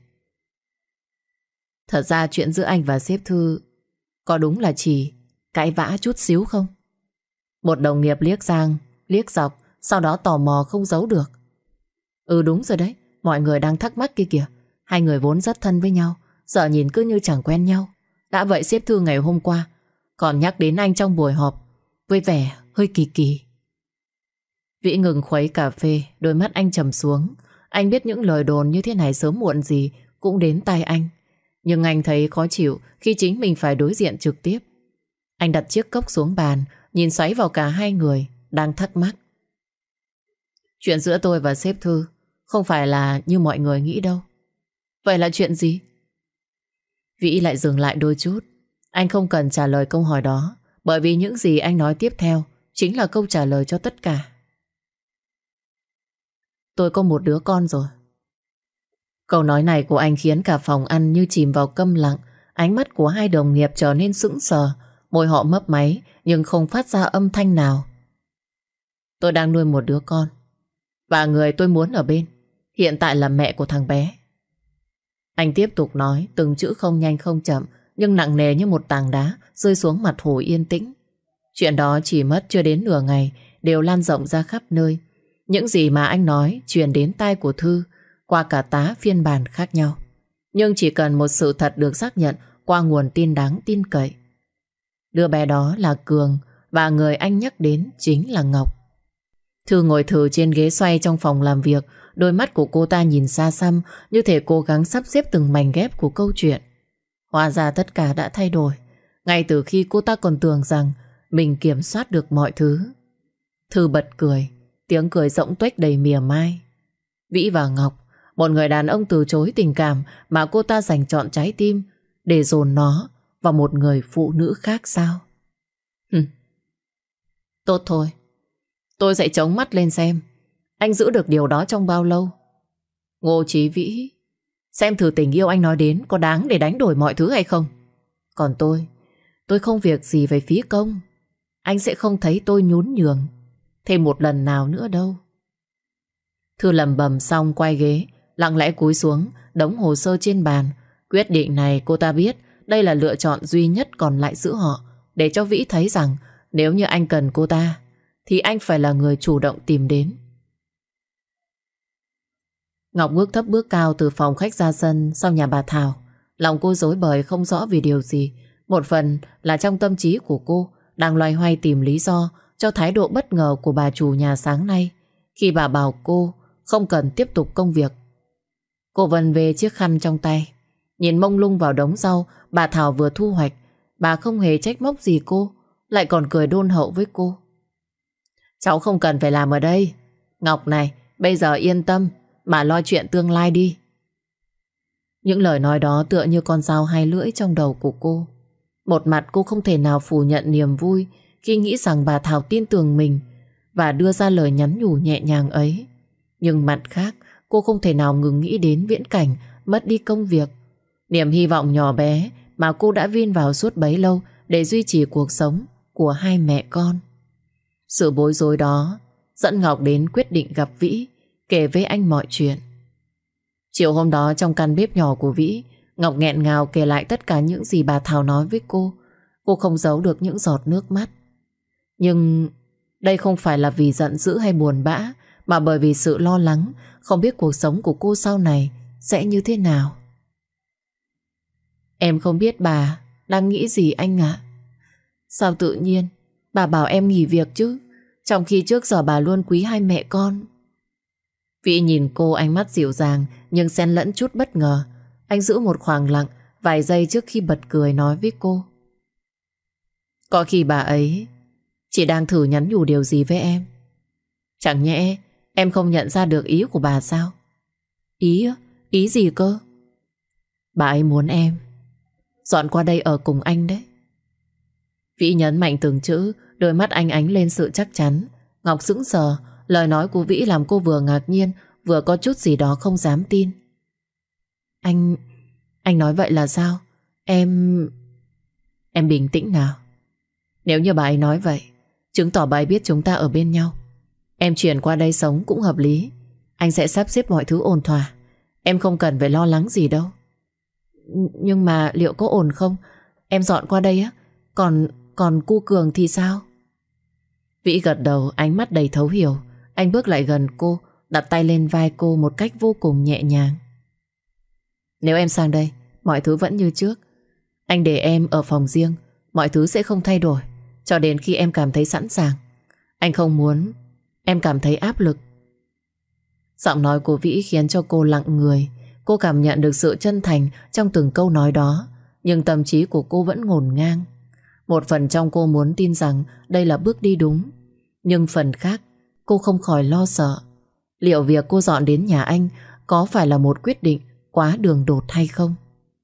Thật ra chuyện giữa anh và sếp Thư có đúng là chỉ cãi vã chút xíu không? Một đồng nghiệp liếc sang, liếc dọc, sau đó tò mò không giấu được. Ừ đúng rồi đấy, mọi người đang thắc mắc kia kìa. Hai người vốn rất thân với nhau, giờ nhìn cứ như chẳng quen nhau. Đã vậy sếp Thư ngày hôm qua còn nhắc đến anh trong buổi họp với vẻ hơi kỳ kỳ. Vĩ ngừng khuấy cà phê, đôi mắt anh trầm xuống. Anh biết những lời đồn như thế này sớm muộn gì cũng đến tai anh. Nhưng anh thấy khó chịu khi chính mình phải đối diện trực tiếp. Anh đặt chiếc cốc xuống bàn, nhìn xoáy vào cả hai người đang thắc mắc. Chuyện giữa tôi và sếp Thư không phải là như mọi người nghĩ đâu. Vậy là chuyện gì? Vĩ lại dừng lại đôi chút. Anh không cần trả lời câu hỏi đó, bởi vì những gì anh nói tiếp theo chính là câu trả lời cho tất cả. Tôi có một đứa con rồi. Câu nói này của anh khiến cả phòng ăn như chìm vào câm lặng. Ánh mắt của hai đồng nghiệp trở nên sững sờ, môi họ mấp máy nhưng không phát ra âm thanh nào. Tôi đang nuôi một đứa con, và người tôi muốn ở bên hiện tại là mẹ của thằng bé. Anh tiếp tục nói, từng chữ không nhanh không chậm, nhưng nặng nề như một tảng đá rơi xuống mặt hồ yên tĩnh. Chuyện đó chỉ mất chưa đến nửa ngày đều lan rộng ra khắp nơi. Những gì mà anh nói truyền đến tai của Thư qua cả tá phiên bản khác nhau. Nhưng chỉ cần một sự thật được xác nhận qua nguồn tin đáng tin cậy. Đứa bé đó là Cường, và người anh nhắc đến chính là Ngọc. Thư ngồi thừ trên ghế xoay trong phòng làm việc. Đôi mắt của cô ta nhìn xa xăm, như thể cố gắng sắp xếp từng mảnh ghép của câu chuyện. Hóa ra tất cả đã thay đổi ngay từ khi cô ta còn tưởng rằng mình kiểm soát được mọi thứ. Thư bật cười, tiếng cười rỗng tuếch đầy mỉa mai. Vĩ và Ngọc, một người đàn ông từ chối tình cảm mà cô ta dành trọn trái tim để dồn nó vào một người phụ nữ khác sao? Tốt thôi, tôi sẽ chống mắt lên xem anh giữ được điều đó trong bao lâu. Ngô Chí Vĩ, xem thử tình yêu anh nói đến có đáng để đánh đổi mọi thứ hay không. Còn tôi không việc gì phải phí công. Anh sẽ không thấy tôi nhún nhường thêm một lần nào nữa đâu. Thư lẩm bẩm xong quay ghế, lặng lẽ cúi xuống đống hồ sơ trên bàn. Quyết định này cô ta biết đây là lựa chọn duy nhất còn lại giữa họ, để cho Vĩ thấy rằng nếu như anh cần cô ta thì anh phải là người chủ động tìm đến. Ngọc bước thấp bước cao từ phòng khách ra sân sau nhà bà Thảo. Lòng cô rối bời không rõ vì điều gì. Một phần là trong tâm trí của cô đang loay hoay tìm lý do cho thái độ bất ngờ của bà chủ nhà sáng nay, khi bà bảo cô không cần tiếp tục công việc. Cô vần về chiếc khăn trong tay, nhìn mông lung vào đống rau bà Thảo vừa thu hoạch. Bà không hề trách móc gì cô, lại còn cười đôn hậu với cô. Cháu không cần phải làm ở đây. Ngọc này, bây giờ yên tâm mà lo chuyện tương lai đi. Những lời nói đó tựa như con dao hai lưỡi trong đầu của cô. Một mặt cô không thể nào phủ nhận niềm vui khi nghĩ rằng bà Thảo tin tưởng mình và đưa ra lời nhắn nhủ nhẹ nhàng ấy. Nhưng mặt khác, cô không thể nào ngừng nghĩ đến viễn cảnh mất đi công việc, niềm hy vọng nhỏ bé mà cô đã vin vào suốt bấy lâu để duy trì cuộc sống của hai mẹ con. Sự bối rối đó dẫn Ngọc đến quyết định gặp Vĩ, kể với anh mọi chuyện. Chiều hôm đó trong căn bếp nhỏ của Vĩ, Ngọc nghẹn ngào kể lại tất cả những gì bà Thảo nói với cô. Cô không giấu được những giọt nước mắt. Nhưng đây không phải là vì giận dữ hay buồn bã, mà bởi vì sự lo lắng, không biết cuộc sống của cô sau này sẽ như thế nào. Em không biết bà đang nghĩ gì anh ạ. Sao tự nhiên bà bảo em nghỉ việc chứ, trong khi trước giờ bà luôn quý hai mẹ con. Vĩ nhìn cô ánh mắt dịu dàng nhưng xen lẫn chút bất ngờ. Anh giữ một khoảng lặng vài giây trước khi bật cười nói với cô. Có khi bà ấy chỉ đang thử nhắn nhủ điều gì với em. Chẳng nhẽ em không nhận ra được ý của bà sao? Ý gì cơ? Bà ấy muốn em dọn qua đây ở cùng anh đấy. Vĩ nhấn mạnh từng chữ, đôi mắt anh ánh lên sự chắc chắn. Ngọc sững sờ. Lời nói của Vĩ làm cô vừa ngạc nhiên, vừa có chút gì đó không dám tin. Anh nói vậy là sao? Em bình tĩnh nào. Nếu như bà ấy nói vậy, chứng tỏ bà ấy biết chúng ta ở bên nhau. Em chuyển qua đây sống cũng hợp lý. Anh sẽ sắp xếp mọi thứ ổn thỏa. Em không cần phải lo lắng gì đâu. Nhưng mà liệu có ổn không? Em dọn qua đây á. Còn cu Cường thì sao? Vĩ gật đầu, ánh mắt đầy thấu hiểu. Anh bước lại gần cô, đặt tay lên vai cô một cách vô cùng nhẹ nhàng. Nếu em sang đây, mọi thứ vẫn như trước. Anh để em ở phòng riêng, mọi thứ sẽ không thay đổi cho đến khi em cảm thấy sẵn sàng. Anh không muốn em cảm thấy áp lực. Giọng nói của Vĩ khiến cho cô lặng người. Cô cảm nhận được sự chân thành trong từng câu nói đó, nhưng tâm trí của cô vẫn ngổn ngang. Một phần trong cô muốn tin rằng đây là bước đi đúng, nhưng phần khác cô không khỏi lo sợ. Liệu việc cô dọn đến nhà anh có phải là một quyết định quá đường đột hay không?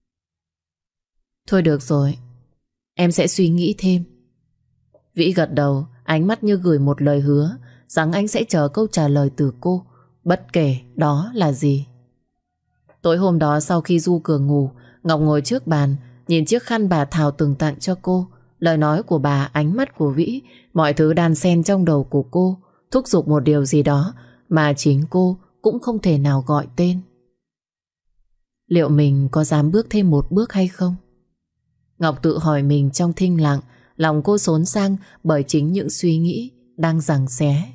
Thôi được rồi, em sẽ suy nghĩ thêm. Vĩ gật đầu, ánh mắt như gửi một lời hứa rằng anh sẽ chờ câu trả lời từ cô, bất kể đó là gì. Tối hôm đó sau khi Du Cường ngủ, Ngọc ngồi trước bàn, nhìn chiếc khăn bà Thảo từng tặng cho cô. Lời nói của bà, ánh mắt của Vĩ, mọi thứ đan xen trong đầu của cô, thúc giục một điều gì đó mà chính cô cũng không thể nào gọi tên. Liệu mình có dám bước thêm một bước hay không? Ngọc tự hỏi mình trong thinh lặng. Lòng cô xốn sang bởi chính những suy nghĩ đang giằng xé.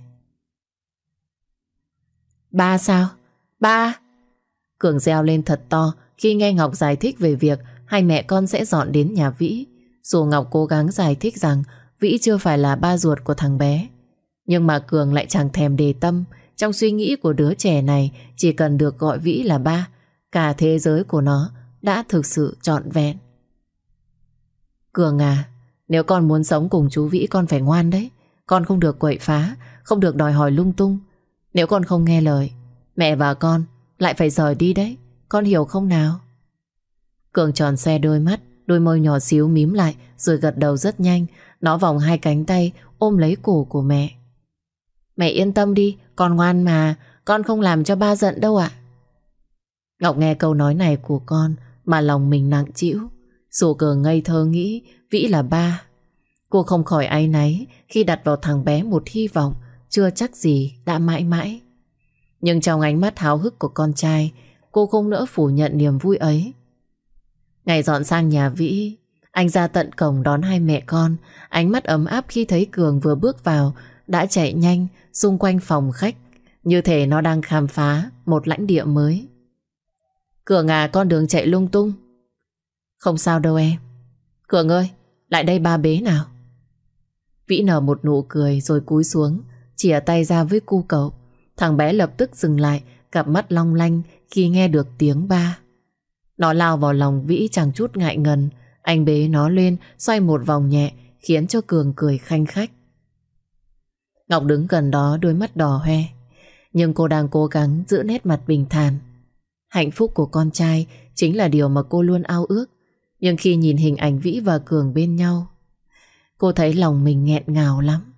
Ba sao? Ba! Cường reo lên thật to khi nghe Ngọc giải thích về việc hai mẹ con sẽ dọn đến nhà Vĩ. Dù Ngọc cố gắng giải thích rằng Vĩ chưa phải là ba ruột của thằng bé, nhưng mà Cường lại chẳng thèm để tâm. Trong suy nghĩ của đứa trẻ này, chỉ cần được gọi Vĩ là ba, cả thế giới của nó đã thực sự trọn vẹn. Cường à, nếu con muốn sống cùng chú Vĩ con phải ngoan đấy. Con không được quậy phá, không được đòi hỏi lung tung. Nếu con không nghe lời, mẹ và con lại phải rời đi đấy. Con hiểu không nào? Cường tròn xe đôi mắt, đôi môi nhỏ xíu mím lại rồi gật đầu rất nhanh. Nó vòng hai cánh tay ôm lấy cổ của mẹ. Mẹ yên tâm đi, con ngoan mà. Con không làm cho ba giận đâu ạ. Ngọc nghe câu nói này của con mà lòng mình nặng trĩu. Dù Cường ngây thơ nghĩ Vĩ là ba, cô không khỏi áy náy khi đặt vào thằng bé một hy vọng chưa chắc gì đã mãi mãi. Nhưng trong ánh mắt háo hức của con trai, cô không nỡ phủ nhận niềm vui ấy. Ngày dọn sang nhà Vĩ, anh ra tận cổng đón hai mẹ con. Ánh mắt ấm áp khi thấy Cường vừa bước vào đã chạy nhanh xung quanh phòng khách, như thể nó đang khám phá một lãnh địa mới. Cường à, con đừng chạy lung tung. Không sao đâu em. Cường ơi, lại đây ba bế nào. Vĩ nở một nụ cười rồi cúi xuống, chìa tay ra với cu cậu. Thằng bé lập tức dừng lại, cặp mắt long lanh khi nghe được tiếng ba. Nó lao vào lòng Vĩ chẳng chút ngại ngần. Anh bế nó lên, xoay một vòng nhẹ, khiến cho Cường cười khanh khách. Ngọc đứng gần đó, đôi mắt đỏ hoe, nhưng cô đang cố gắng giữ nét mặt bình thản. Hạnh phúc của con trai chính là điều mà cô luôn ao ước. Nhưng khi nhìn hình ảnh Vĩ và Cường bên nhau, cô thấy lòng mình nghẹn ngào lắm.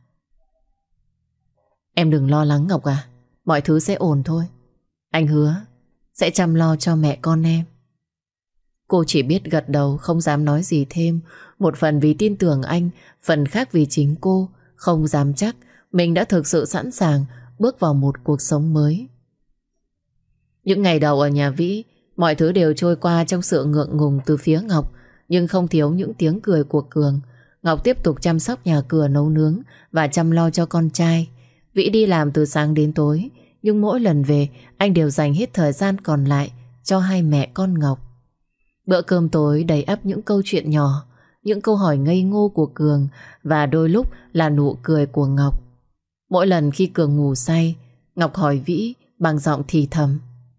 Em đừng lo lắng Ngọc à, mọi thứ sẽ ổn thôi. Anh hứa sẽ chăm lo cho mẹ con em. Cô chỉ biết gật đầu, không dám nói gì thêm. Một phần vì tin tưởng anh, phần khác vì chính cô không dám chắc mình đã thực sự sẵn sàng bước vào một cuộc sống mới. Những ngày đầu ở nhà Vĩ, mọi thứ đều trôi qua trong sự ngượng ngùng từ phía Ngọc, nhưng không thiếu những tiếng cười của Cường. Ngọc tiếp tục chăm sóc nhà cửa, nấu nướng và chăm lo cho con trai. Vĩ đi làm từ sáng đến tối, nhưng mỗi lần về anh đều dành hết thời gian còn lại cho hai mẹ con Ngọc. Bữa cơm tối đầy ắp những câu chuyện nhỏ, những câu hỏi ngây ngô của Cường và đôi lúc là nụ cười của Ngọc. Mỗi lần khi Cường ngủ say, Ngọc hỏi Vĩ bằng giọng thì thầm: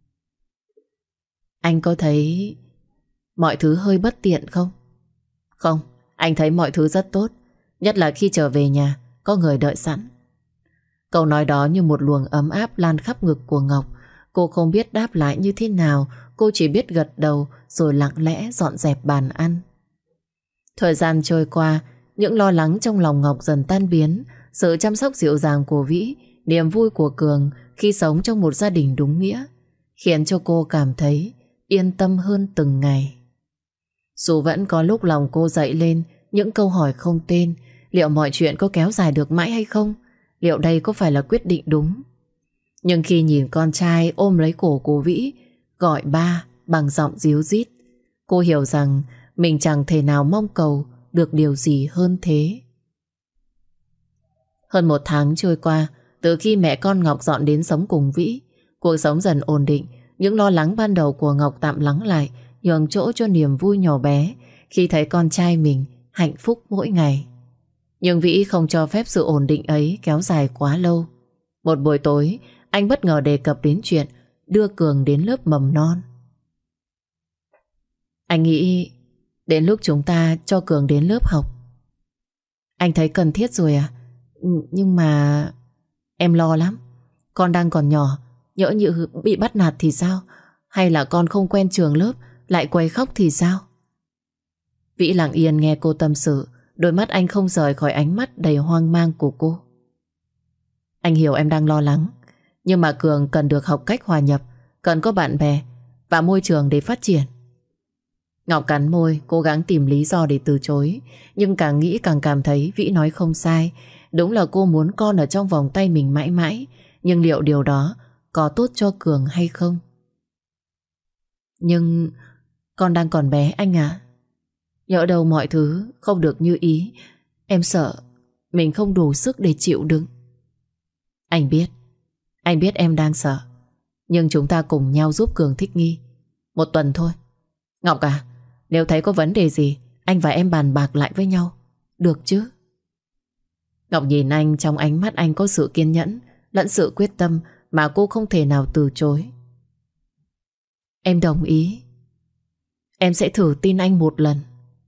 Anh có thấy mọi thứ hơi bất tiện không? Không, anh thấy mọi thứ rất tốt, nhất là khi trở về nhà có người đợi sẵn. Câu nói đó như một luồng ấm áp lan khắp ngực của Ngọc. Cô không biết đáp lại như thế nào, cô chỉ biết gật đầu rồi lặng lẽ dọn dẹp bàn ăn. Thời gian trôi qua, những lo lắng trong lòng Ngọc dần tan biến. sự chăm sóc dịu dàng của Vĩ, niềm vui của Cường khi sống trong một gia đình đúng nghĩa, khiến cho cô cảm thấy yên tâm hơn từng ngày. Dù vẫn có lúc lòng cô dậy lên những câu hỏi không tên, liệu mọi chuyện có kéo dài được mãi hay không? Liệu đây có phải là quyết định đúng? Nhưng khi nhìn con trai ôm lấy cổ của Vĩ, gọi ba bằng giọng ríu rít, cô hiểu rằng mình chẳng thể nào mong cầu được điều gì hơn thế. Hơn 1 tháng trôi qua, từ khi mẹ con Ngọc dọn đến sống cùng Vĩ, cuộc sống dần ổn định. Những lo lắng ban đầu của Ngọc tạm lắng lại, nhường chỗ cho niềm vui nhỏ bé khi thấy con trai mình hạnh phúc mỗi ngày. Nhưng Vĩ không cho phép sự ổn định ấy kéo dài quá lâu. Một buổi tối, anh bất ngờ đề cập đến chuyện đưa Cường đến lớp mầm non. Anh nghĩ đến lúc chúng ta cho Cường đến lớp học. Anh thấy cần thiết rồi à? Nhưng mà em lo lắm. Con đang còn nhỏ, nhỡ như bị bắt nạt thì sao? Hay là con không quen trường lớp lại quấy khóc thì sao? Vĩ lặng yên nghe cô tâm sự, đôi mắt anh không rời khỏi ánh mắt đầy hoang mang của cô. Anh hiểu em đang lo lắng, nhưng mà Cường cần được học cách hòa nhập, cần có bạn bè và môi trường để phát triển. Ngọc cắn môi, cố gắng tìm lý do để từ chối, nhưng càng nghĩ càng cảm thấy Vĩ nói không sai. Đúng là cô muốn con ở trong vòng tay mình mãi mãi, nhưng liệu điều đó có tốt cho Cường hay không? Nhưng con đang còn bé anh ạ. Nhỡ đâu mọi thứ không được như ý, em sợ mình không đủ sức để chịu đựng. Anh biết em đang sợ, nhưng chúng ta cùng nhau giúp Cường thích nghi. 1 tuần thôi. Ngọc à, nếu thấy có vấn đề gì, anh và em bàn bạc lại với nhau, được chứ? Ngọc nhìn anh, trong ánh mắt anh có sự kiên nhẫn lẫn sự quyết tâm mà cô không thể nào từ chối. Em đồng ý. Em sẽ thử tin anh 1 lần.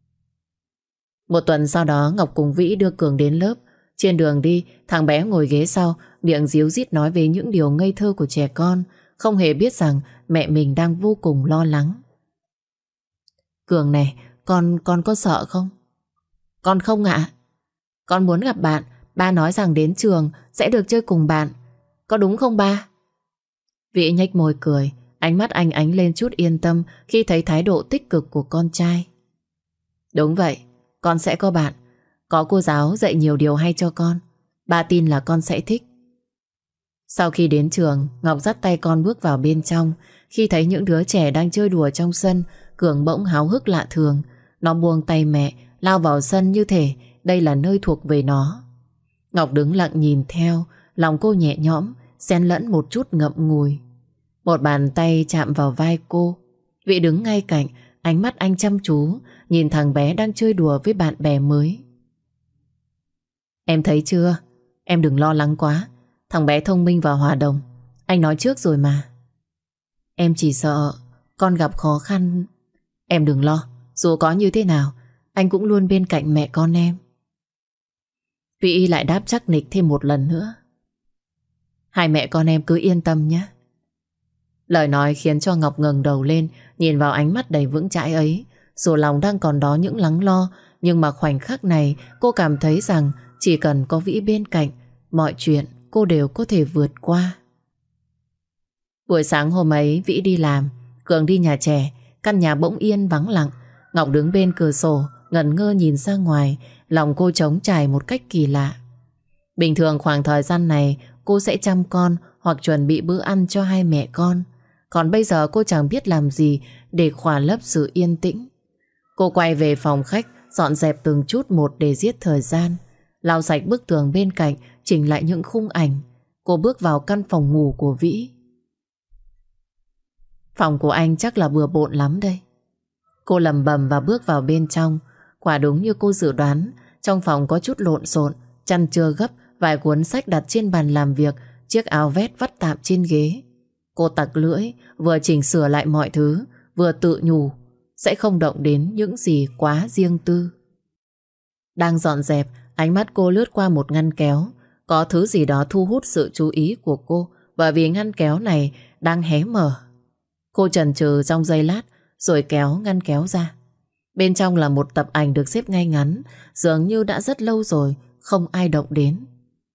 1 tuần sau đó, Ngọc cùng Vĩ đưa Cường đến lớp. Trên đường đi, thằng bé ngồi ghế sau, miệng ríu rít nói về những điều ngây thơ của trẻ con, không hề biết rằng mẹ mình đang vô cùng lo lắng. Cường này, con có sợ không? Con không ạ. Con muốn gặp bạn. Ba nói rằng đến trường sẽ được chơi cùng bạn. Có đúng không ba? Vĩ nhếch môi cười, ánh mắt anh ánh lên chút yên tâm khi thấy thái độ tích cực của con trai. Đúng vậy, con sẽ có bạn. Có cô giáo dạy nhiều điều hay cho con. Ba tin là con sẽ thích. Sau khi đến trường, Ngọc dắt tay con bước vào bên trong. Khi thấy những đứa trẻ đang chơi đùa trong sân, Cường bỗng háo hức lạ thường. Nó buông tay mẹ, lao vào sân như thể đây là nơi thuộc về nó. Ngọc đứng lặng nhìn theo, lòng cô nhẹ nhõm, xen lẫn một chút ngậm ngùi. Một bàn tay chạm vào vai cô. Vĩ đứng ngay cạnh, ánh mắt anh chăm chú, nhìn thằng bé đang chơi đùa với bạn bè mới. Em thấy chưa? Em đừng lo lắng quá. Thằng bé thông minh và hòa đồng. Anh nói trước rồi mà. Em chỉ sợ con gặp khó khăn. Em đừng lo, dù có như thế nào anh cũng luôn bên cạnh mẹ con em. Vĩ lại đáp chắc nịch thêm 1 lần nữa. Hai mẹ con em cứ yên tâm nhé. Lời nói khiến cho Ngọc ngẩng đầu lên, nhìn vào ánh mắt đầy vững chãi ấy. Dù lòng đang còn đó những lắng lo, nhưng mà khoảnh khắc này cô cảm thấy rằng chỉ cần có Vĩ bên cạnh, mọi chuyện cô đều có thể vượt qua. Buổi sáng hôm ấy Vĩ đi làm, Cường đi nhà trẻ. Căn nhà bỗng yên vắng lặng. Ngọc đứng bên cửa sổ ngẩn ngơ nhìn ra ngoài, lòng cô trống trải một cách kỳ lạ. Bình thường khoảng thời gian này cô sẽ chăm con hoặc chuẩn bị bữa ăn cho hai mẹ con. Còn bây giờ cô chẳng biết làm gì để khỏa lấp sự yên tĩnh. Cô quay về phòng khách, dọn dẹp từng chút một để giết thời gian. Lau sạch bức tường bên cạnh, chỉnh lại những khung ảnh. Cô bước vào căn phòng ngủ của Vĩ. Phòng của anh chắc là bừa bộn lắm đây. Cô lẩm bẩm và bước vào bên trong. Quả đúng như cô dự đoán, trong phòng có chút lộn xộn, chăn chừa gấp, vài cuốn sách đặt trên bàn làm việc, chiếc áo vest vắt tạm trên ghế. Cô tặc lưỡi, vừa chỉnh sửa lại mọi thứ, vừa tự nhủ sẽ không động đến những gì quá riêng tư. Đang dọn dẹp, ánh mắt cô lướt qua một ngăn kéo. Có thứ gì đó thu hút sự chú ý của cô, bởi vì ngăn kéo này đang hé mở. Cô chần chừ trong giây lát rồi kéo ngăn kéo ra. Bên trong là một tập ảnh được xếp ngay ngắn, dường như đã rất lâu rồi không ai động đến.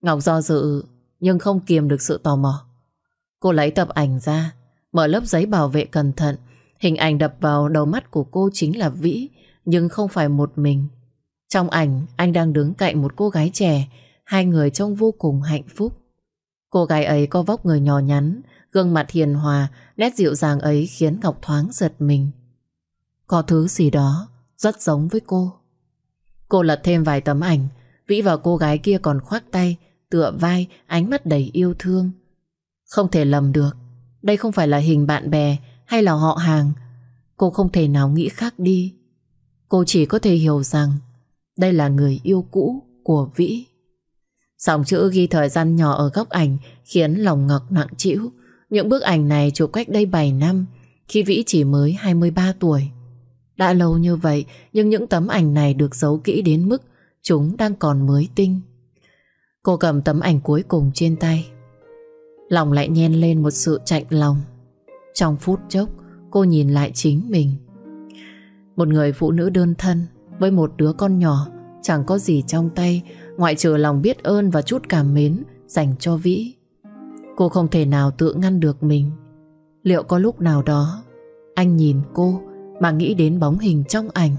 Ngọc do dự nhưng không kiềm được sự tò mò. Cô lấy tập ảnh ra, mở lớp giấy bảo vệ cẩn thận. Hình ảnh đập vào đầu mắt của cô chính là Vĩ, nhưng không phải một mình. Trong ảnh, anh đang đứng cạnh một cô gái trẻ, hai người trông vô cùng hạnh phúc. Cô gái ấy có vóc người nhỏ nhắn, gương mặt hiền hòa, nét dịu dàng ấy khiến Ngọc thoáng giật mình. Có thứ gì đó rất giống với cô. Cô lật thêm vài tấm ảnh, Vĩ và cô gái kia còn khoác tay, tựa vai, ánh mắt đầy yêu thương. Không thể lầm được, đây không phải là hình bạn bè hay là họ hàng. Cô không thể nào nghĩ khác đi. Cô chỉ có thể hiểu rằng đây là người yêu cũ của Vĩ. Dòng chữ ghi thời gian nhỏ ở góc ảnh khiến lòng Ngọc nặng trĩu. Những bức ảnh này chụp cách đây 7 năm, khi Vĩ chỉ mới 23 tuổi. Đã lâu như vậy, nhưng những tấm ảnh này được giấu kỹ đến mức chúng đang còn mới tinh. Cô cầm tấm ảnh cuối cùng trên tay, lòng lại nhen lên một sự chạnh lòng. Trong phút chốc, cô nhìn lại chính mình. Một người phụ nữ đơn thân với một đứa con nhỏ, chẳng có gì trong tay ngoại trừ lòng biết ơn và chút cảm mến dành cho Vĩ. Cô không thể nào tự ngăn được mình. Liệu có lúc nào đó anh nhìn cô mà nghĩ đến bóng hình trong ảnh?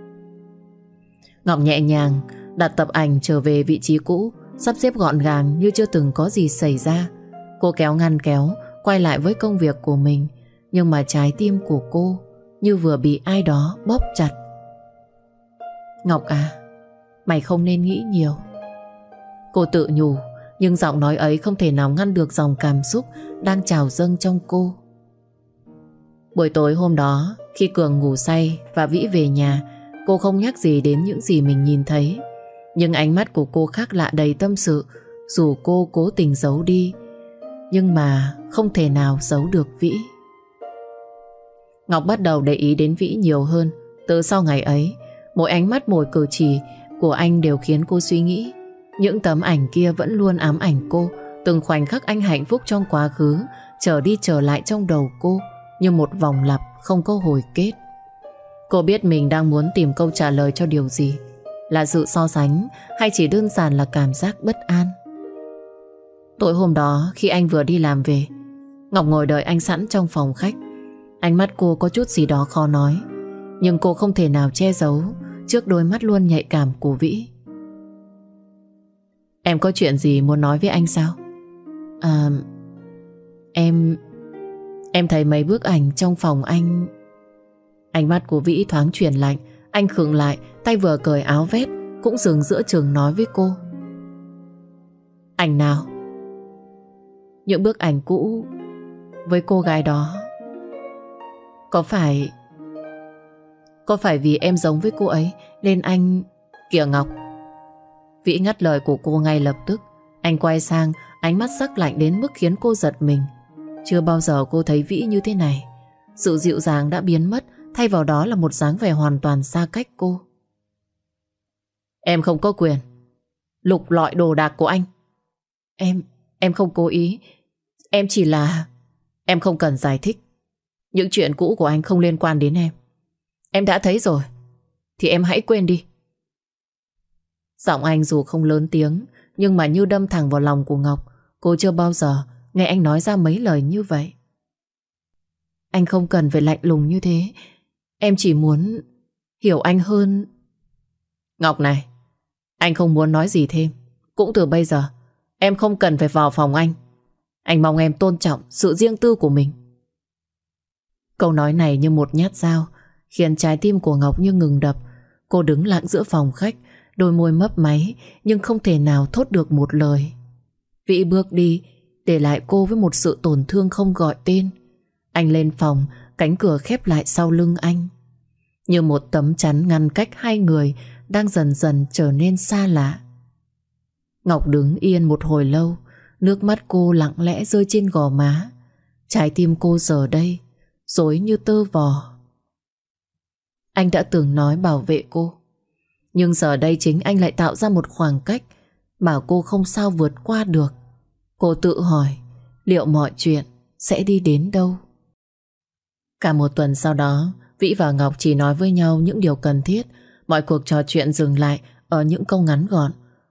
Ngọc nhẹ nhàng đặt tập ảnh trở về vị trí cũ, sắp xếp gọn gàng như chưa từng có gì xảy ra. Cô kéo ngăn kéo, quay lại với công việc của mình. Nhưng mà trái tim của cô như vừa bị ai đó bóp chặt. Ngọc à, mày không nên nghĩ nhiều. Cô tự nhủ, nhưng giọng nói ấy không thể nào ngăn được dòng cảm xúc đang trào dâng trong cô. Buổi tối hôm đó, khi Cường ngủ say và Vĩ về nhà, cô không nhắc gì đến những gì mình nhìn thấy. Nhưng ánh mắt của cô khác lạ, đầy tâm sự. Dù cô cố tình giấu đi, nhưng mà không thể nào giấu được Vĩ. Ngọc bắt đầu để ý đến Vĩ nhiều hơn. Từ sau ngày ấy, mỗi ánh mắt, mỗi cử chỉ của anh đều khiến cô suy nghĩ. Những tấm ảnh kia vẫn luôn ám ảnh cô. Từng khoảnh khắc anh hạnh phúc trong quá khứ trở đi trở lại trong đầu cô như một vòng lặp không có hồi kết. Cô biết mình đang muốn tìm câu trả lời cho điều gì. Là sự so sánh hay chỉ đơn giản là cảm giác bất an. Tối hôm đó khi anh vừa đi làm về, Ngọc ngồi đợi anh sẵn trong phòng khách. Ánh mắt cô có chút gì đó khó nói, nhưng cô không thể nào che giấu trước đôi mắt luôn nhạy cảm của Vĩ. Em có chuyện gì muốn nói với anh sao? À, em thấy mấy bức ảnh trong phòng anh. Ánh mắt của Vĩ thoáng chuyển lạnh. Anh khựng lại, tay vừa cởi áo vest cũng dừng giữa chừng nói với cô. Ảnh nào? Những bức ảnh cũ với cô gái đó. Có phải vì em giống với cô ấy nên anh... Kìa Ngọc. Vĩ ngắt lời của cô ngay lập tức. Anh quay sang, ánh mắt sắc lạnh đến mức khiến cô giật mình. Chưa bao giờ cô thấy Vĩ như thế này. Sự dịu dàng đã biến mất, thay vào đó là một dáng vẻ hoàn toàn xa cách cô. Em không có quyền lục lọi đồ đạc của anh. Em không cố ý. Em chỉ là... Em không cần giải thích. Những chuyện cũ của anh không liên quan đến em. Em đã thấy rồi, thì em hãy quên đi. Giọng anh dù không lớn tiếng, nhưng mà như đâm thẳng vào lòng của Ngọc. Cô chưa bao giờ nghe anh nói ra mấy lời như vậy. Anh không cần phải lạnh lùng như thế. Em chỉ muốn hiểu anh hơn. Ngọc này, anh không muốn nói gì thêm. Cũng từ bây giờ em không cần phải vào phòng anh. Anh mong em tôn trọng sự riêng tư của mình. Câu nói này như một nhát dao khiến trái tim của Ngọc như ngừng đập. Cô đứng lặng giữa phòng khách, đôi môi mấp máy nhưng không thể nào thốt được một lời. Vĩ bước đi, để lại cô với một sự tổn thương không gọi tên. Anh lên phòng, cánh cửa khép lại sau lưng anh, như một tấm chắn ngăn cách hai người đang dần dần trở nên xa lạ. Ngọc đứng yên một hồi lâu, nước mắt cô lặng lẽ rơi trên gò má. Trái tim cô giờ đây rối như tơ vò. Anh đã từng nói bảo vệ cô, nhưng giờ đây chính anh lại tạo ra một khoảng cách mà cô không sao vượt qua được. Cô tự hỏi liệu mọi chuyện sẽ đi đến đâu. Cả một tuần sau đó, Vĩ và Ngọc chỉ nói với nhau những điều cần thiết. Mọi cuộc trò chuyện dừng lại ở những câu ngắn gọn.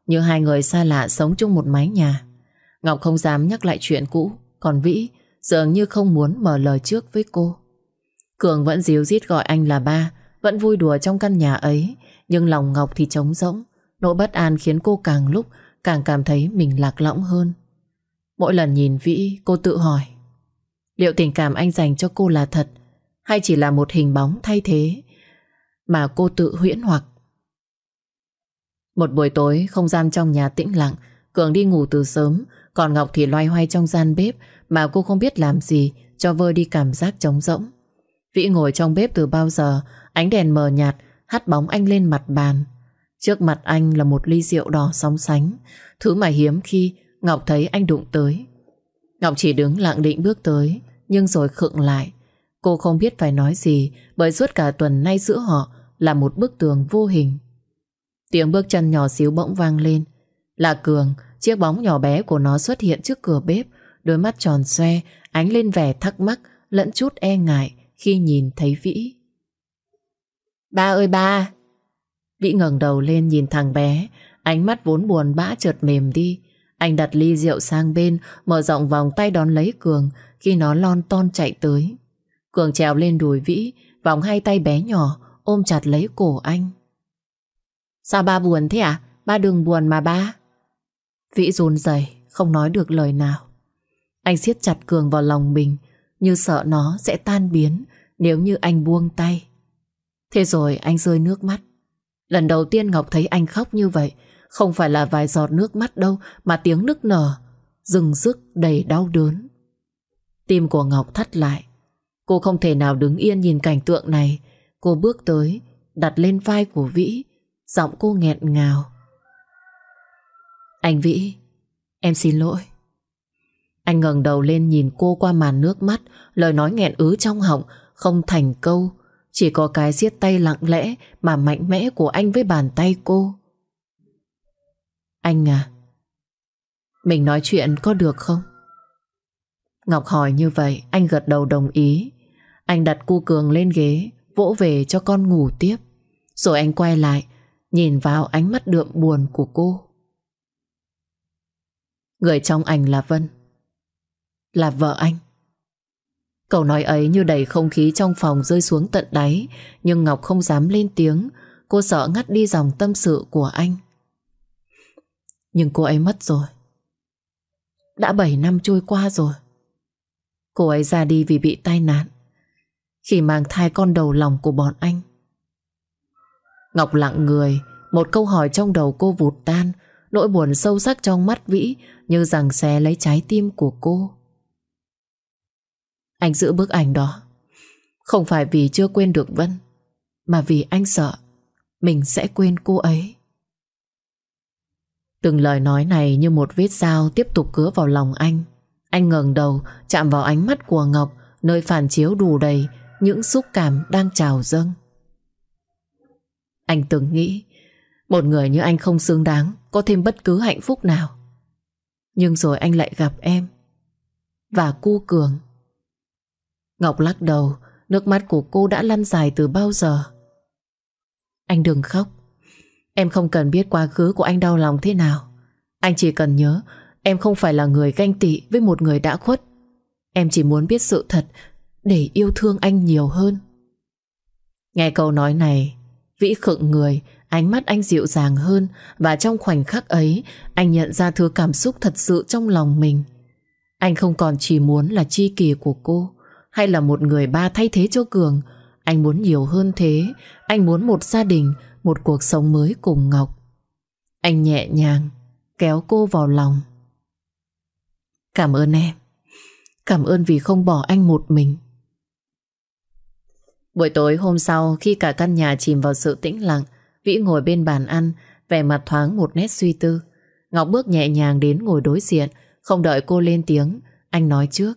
như hai người xa lạ sống chung một mái nhà. Ngọc không dám nhắc lại chuyện cũ, còn Vĩ dường như không muốn mở lời trước với cô. Cường vẫn díu dít gọi anh là ba, vẫn vui đùa trong căn nhà ấy, nhưng lòng Ngọc thì trống rỗng. Nỗi bất an khiến cô càng lúc càng cảm thấy mình lạc lõng hơn. Mỗi lần nhìn Vĩ, cô tự hỏi liệu tình cảm anh dành cho cô là thật, hay chỉ là một hình bóng thay thế mà cô tự huyễn hoặc. Một buổi tối, không gian trong nhà tĩnh lặng. Cường đi ngủ từ sớm, còn Ngọc thì loay hoay trong gian bếp mà cô không biết làm gì cho vơi đi cảm giác trống rỗng. Vĩ ngồi trong bếp từ bao giờ, ánh đèn mờ nhạt hắt bóng anh lên mặt bàn. Trước mặt anh là một ly rượu đỏ sóng sánh, thứ mà hiếm khi Ngọc thấy anh đụng tới. Ngọc chỉ đứng lặng định bước tới, nhưng rồi khựng lại. Cô không biết phải nói gì, bởi suốt cả tuần nay giữa họ là một bức tường vô hình. Tiếng bước chân nhỏ xíu bỗng vang lên. Là Cường, chiếc bóng nhỏ bé của nó xuất hiện trước cửa bếp, đôi mắt tròn xoe ánh lên vẻ thắc mắc lẫn chút e ngại khi nhìn thấy Vĩ. Ba ơi ba! Vĩ ngẩng đầu lên nhìn thằng bé, ánh mắt vốn buồn bã chợt mềm đi. Anh đặt ly rượu sang bên, mở rộng vòng tay đón lấy Cường khi nó lon ton chạy tới. Cường trèo lên đùi Vĩ, vòng hai tay bé nhỏ ôm chặt lấy cổ anh. Sao ba buồn thế à? Ba đừng buồn mà ba. Vĩ run rẩy không nói được lời nào. Anh siết chặt Cường vào lòng mình, như sợ nó sẽ tan biến nếu như anh buông tay. Thế rồi anh rơi nước mắt. Lần đầu tiên Ngọc thấy anh khóc như vậy, không phải là vài giọt nước mắt đâu, mà tiếng nức nở rừng rức đầy đau đớn. Tim của Ngọc thắt lại. Cô không thể nào đứng yên nhìn cảnh tượng này. Cô bước tới, đặt lên vai của Vĩ, giọng cô nghẹn ngào. Anh Vĩ, em xin lỗi. Anh ngẩng đầu lên nhìn cô qua màn nước mắt, lời nói nghẹn ứ trong họng không thành câu, chỉ có cái siết tay lặng lẽ mà mạnh mẽ của anh với bàn tay cô. Anh à, mình nói chuyện có được không? Ngọc hỏi như vậy, anh gật đầu đồng ý. Anh đặt cu Cường lên ghế, vỗ về cho con ngủ tiếp. Rồi anh quay lại, nhìn vào ánh mắt đượm buồn của cô. Người trong ảnh là Vân, là vợ anh. Câu nói ấy như đẩy không khí trong phòng rơi xuống tận đáy, nhưng Ngọc không dám lên tiếng. Cô sợ ngắt đi dòng tâm sự của anh. Nhưng cô ấy mất rồi. Đã 7 năm trôi qua rồi. Cô ấy ra đi vì bị tai nạn khi mang thai con đầu lòng của bọn anh. Ngọc lặng người, một câu hỏi trong đầu cô vụt tan. Nỗi buồn sâu sắc trong mắt Vĩ như giằng xé lấy trái tim của cô. Anh giữ bức ảnh đó không phải vì chưa quên được Vân, mà vì anh sợ mình sẽ quên cô ấy. Từng lời nói này như một vết dao tiếp tục cứa vào lòng anh. Anh ngẩng đầu chạm vào ánh mắt của Ngọc, nơi phản chiếu đủ đầy những xúc cảm đang trào dâng. Anh từng nghĩ một người như anh không xứng đáng có thêm bất cứ hạnh phúc nào. Nhưng rồi anh lại gặp em và cu Cường. Ngọc lắc đầu, nước mắt của cô đã lăn dài từ bao giờ. Anh đừng khóc. Em không cần biết quá khứ của anh đau lòng thế nào. Anh chỉ cần nhớ em không phải là người ganh tị với một người đã khuất. Em chỉ muốn biết sự thật để yêu thương anh nhiều hơn. Nghe câu nói này, Vĩ khựng người, ánh mắt anh dịu dàng hơn. Và trong khoảnh khắc ấy, anh nhận ra thứ cảm xúc thật sự trong lòng mình. Anh không còn chỉ muốn là tri kỷ của cô, hay là một người ba thay thế cho Cường. Anh muốn nhiều hơn thế. Anh muốn một gia đình, một cuộc sống mới cùng Ngọc. Anh nhẹ nhàng kéo cô vào lòng. Cảm ơn em. Cảm ơn vì không bỏ anh một mình. Buổi tối hôm sau, khi cả căn nhà chìm vào sự tĩnh lặng, Vĩ ngồi bên bàn ăn, vẻ mặt thoáng một nét suy tư. Ngọc bước nhẹ nhàng đến ngồi đối diện. Không đợi cô lên tiếng, anh nói trước.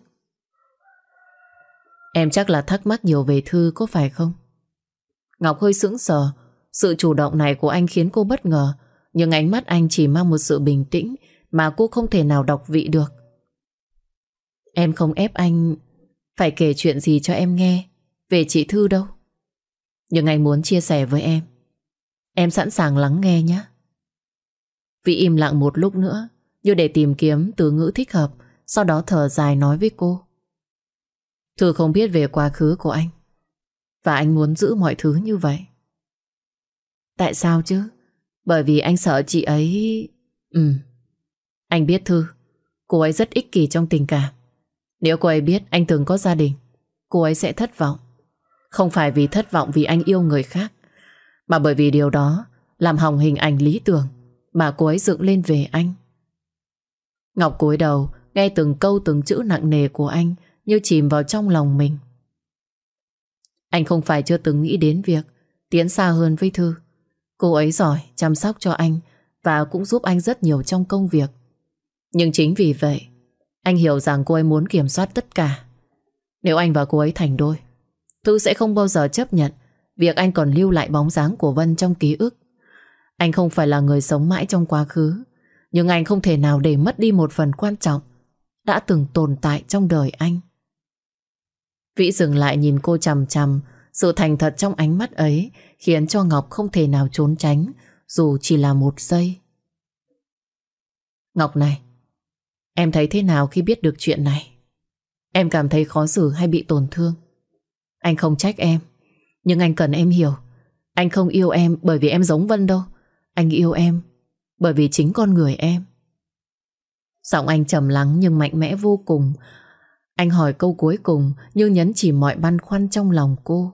Em chắc là thắc mắc nhiều về Thư có phải không? Ngọc hơi sững sờ. Sự chủ động này của anh khiến cô bất ngờ, nhưng ánh mắt anh chỉ mang một sự bình tĩnh mà cô không thể nào đọc vị được. Em không ép anh phải kể chuyện gì cho em nghe về chị Thư đâu. Nhưng anh muốn chia sẻ với em. Em sẵn sàng lắng nghe nhé. Vĩ im lặng một lúc nữa, như để tìm kiếm từ ngữ thích hợp, sau đó thở dài nói với cô. Thư không biết về quá khứ của anh, và anh muốn giữ mọi thứ như vậy. Tại sao chứ? Bởi vì anh sợ chị ấy... Anh biết Thư, cô ấy rất ích kỷ trong tình cảm. Nếu cô ấy biết anh từng có gia đình, cô ấy sẽ thất vọng. Không phải vì thất vọng vì anh yêu người khác, mà bởi vì điều đó làm hỏng hình ảnh lý tưởng mà cô ấy dựng lên về anh. Ngọc cúi đầu nghe từng câu từng chữ nặng nề của anh như chìm vào trong lòng mình. Anh không phải chưa từng nghĩ đến việc tiến xa hơn với Thư. Cô ấy giỏi chăm sóc cho anh và cũng giúp anh rất nhiều trong công việc. Nhưng chính vì vậy, anh hiểu rằng cô ấy muốn kiểm soát tất cả. Nếu anh và cô ấy thành đôi, Thư sẽ không bao giờ chấp nhận việc anh còn lưu lại bóng dáng của Vân trong ký ức. Anh không phải là người sống mãi trong quá khứ, nhưng anh không thể nào để mất đi một phần quan trọng đã từng tồn tại trong đời anh. Vĩ dừng lại nhìn cô chằm chằm. Sự thành thật trong ánh mắt ấy khiến cho Ngọc không thể nào trốn tránh, dù chỉ là một giây. Ngọc này, em thấy thế nào khi biết được chuyện này? Em cảm thấy khó xử hay bị tổn thương? Anh không trách em, nhưng anh cần em hiểu. Anh không yêu em bởi vì em giống Vân đâu. Anh yêu em bởi vì chính con người em. Giọng anh trầm lắng nhưng mạnh mẽ vô cùng. Anh hỏi câu cuối cùng như nhấn chìm mọi băn khoăn trong lòng cô.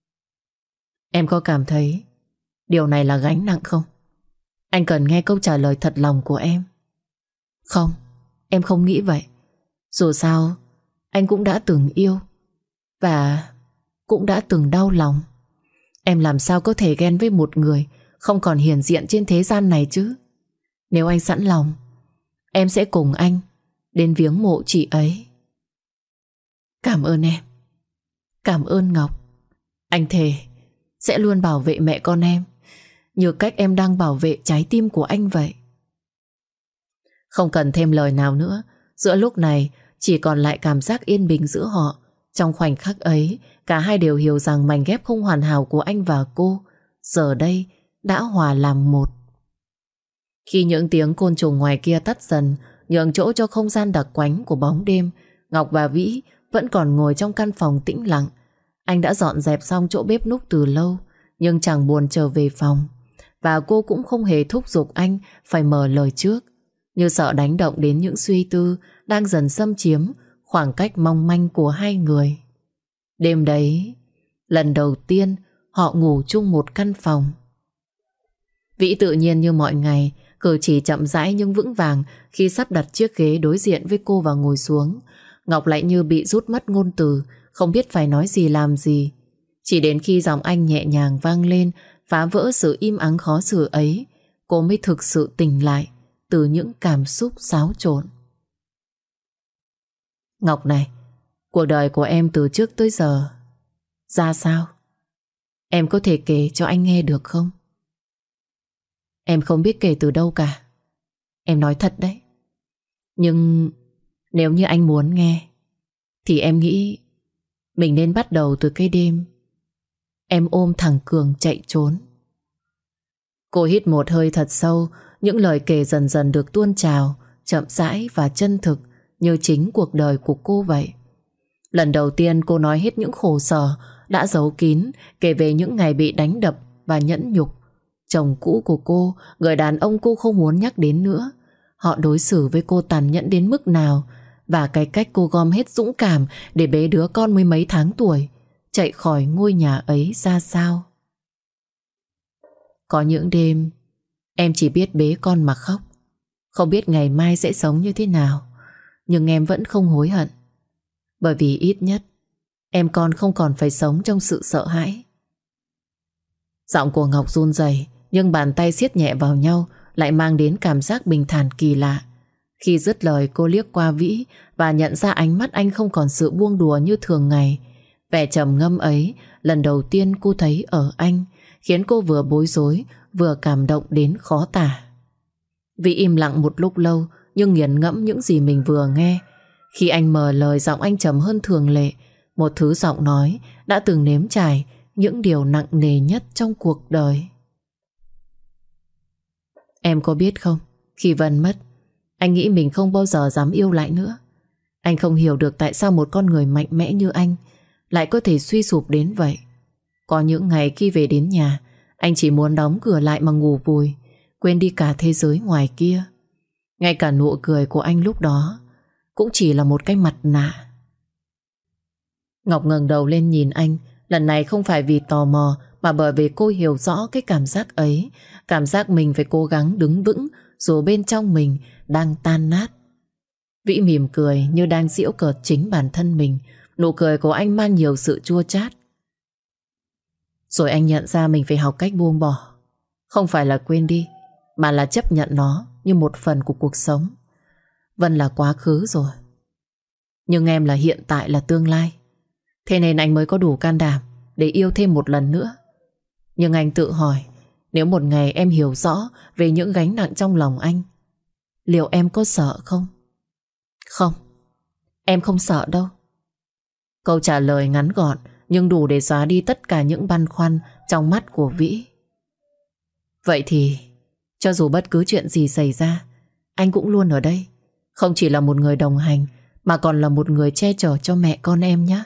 Em có cảm thấy điều này là gánh nặng không? Anh cần nghe câu trả lời thật lòng của em. Không, em không nghĩ vậy. Dù sao, anh cũng đã từng yêu và cũng đã từng đau lòng. Em làm sao có thể ghen với một người không còn hiển diện trên thế gian này chứ? Nếu anh sẵn lòng, em sẽ cùng anh đến viếng mộ chị ấy. Cảm ơn em. Cảm ơn Ngọc. Anh thề sẽ luôn bảo vệ mẹ con em như cách em đang bảo vệ trái tim của anh vậy. Không cần thêm lời nào nữa. Giữa lúc này chỉ còn lại cảm giác yên bình giữa họ. Trong khoảnh khắc ấy, cả hai đều hiểu rằng mảnh ghép không hoàn hảo của anh và cô giờ đây đã hòa làm một. Khi những tiếng côn trùng ngoài kia tắt dần, nhường chỗ cho không gian đặc quánh của bóng đêm, Ngọc và Vĩ vẫn còn ngồi trong căn phòng tĩnh lặng. Anh đã dọn dẹp xong chỗ bếp núc từ lâu, nhưng chẳng buồn trở về phòng. Và cô cũng không hề thúc giục anh phải mở lời trước, như sợ đánh động đến những suy tư đang dần xâm chiếm khoảng cách mong manh của hai người. Đêm đấy, lần đầu tiên họ ngủ chung một căn phòng. Vĩ tự nhiên như mọi ngày, cử chỉ chậm rãi nhưng vững vàng khi sắp đặt chiếc ghế đối diện với cô và ngồi xuống. Ngọc lại như bị rút mất ngôn từ, không biết phải nói gì làm gì. Chỉ đến khi giọng anh nhẹ nhàng vang lên, phá vỡ sự im ắng khó xử ấy, cô mới thực sự tỉnh lại từ những cảm xúc xáo trộn. Ngọc này, cuộc đời của em từ trước tới giờ ra sao? Em có thể kể cho anh nghe được không? Em không biết kể từ đâu cả. Em nói thật đấy. Nhưng nếu như anh muốn nghe thì em nghĩ mình nên bắt đầu từ cái đêm em ôm thằng Cường chạy trốn. Cô hít một hơi thật sâu. Những lời kể dần dần được tuôn trào, chậm rãi và chân thực, như chính cuộc đời của cô vậy. Lần đầu tiên cô nói hết những khổ sở đã giấu kín, kể về những ngày bị đánh đập và nhẫn nhục. Chồng cũ của cô, người đàn ông cô không muốn nhắc đến nữa, họ đối xử với cô tàn nhẫn đến mức nào, và cái cách cô gom hết dũng cảm để bế đứa con mới mấy tháng tuổi chạy khỏi ngôi nhà ấy ra sao. Có những đêm em chỉ biết bế con mà khóc, không biết ngày mai sẽ sống như thế nào. Nhưng em vẫn không hối hận, bởi vì ít nhất em con không còn phải sống trong sự sợ hãi. Giọng của Ngọc run rẩy, nhưng bàn tay siết nhẹ vào nhau lại mang đến cảm giác bình thản kỳ lạ. Khi dứt lời, cô liếc qua Vĩ và nhận ra ánh mắt anh không còn sự buông đùa như thường ngày. Vẻ trầm ngâm ấy lần đầu tiên cô thấy ở anh, khiến cô vừa bối rối vừa cảm động đến khó tả. Vĩ im lặng một lúc lâu, nhưng nghiền ngẫm những gì mình vừa nghe. Khi anh mở lời, giọng anh trầm hơn thường lệ, một thứ giọng nói đã từng nếm trải những điều nặng nề nhất trong cuộc đời. Em có biết không, Khi Vân mất, anh nghĩ mình không bao giờ dám yêu lại nữa. Anh không hiểu được tại sao một con người mạnh mẽ như anh lại có thể suy sụp đến vậy. Có những ngày khi về đến nhà, anh chỉ muốn đóng cửa lại mà ngủ vùi, quên đi cả thế giới ngoài kia. Ngay cả nụ cười của anh lúc đó cũng chỉ là một cái mặt nạ. Ngọc ngẩng đầu lên nhìn anh, lần này không phải vì tò mò mà bởi vì cô hiểu rõ cái cảm giác ấy, cảm giác mình phải cố gắng đứng vững dù bên trong mình đang tan nát. Vĩ mỉm cười như đang giễu cợt chính bản thân mình. Nụ cười của anh mang nhiều sự chua chát. Rồi anh nhận ra mình phải học cách buông bỏ. Không phải là quên đi, mà là chấp nhận nó như một phần của cuộc sống. Vân là quá khứ rồi, nhưng em là hiện tại, là tương lai. Thế nên anh mới có đủ can đảm để yêu thêm một lần nữa. Nhưng anh tự hỏi, nếu một ngày em hiểu rõ về những gánh nặng trong lòng anh, liệu em có sợ không? Không, em không sợ đâu. Câu trả lời ngắn gọn nhưng đủ để xóa đi tất cả những băn khoăn trong mắt của Vĩ. Vậy thì cho dù bất cứ chuyện gì xảy ra, anh cũng luôn ở đây. Không chỉ là một người đồng hành, mà còn là một người che chở cho mẹ con em nhé.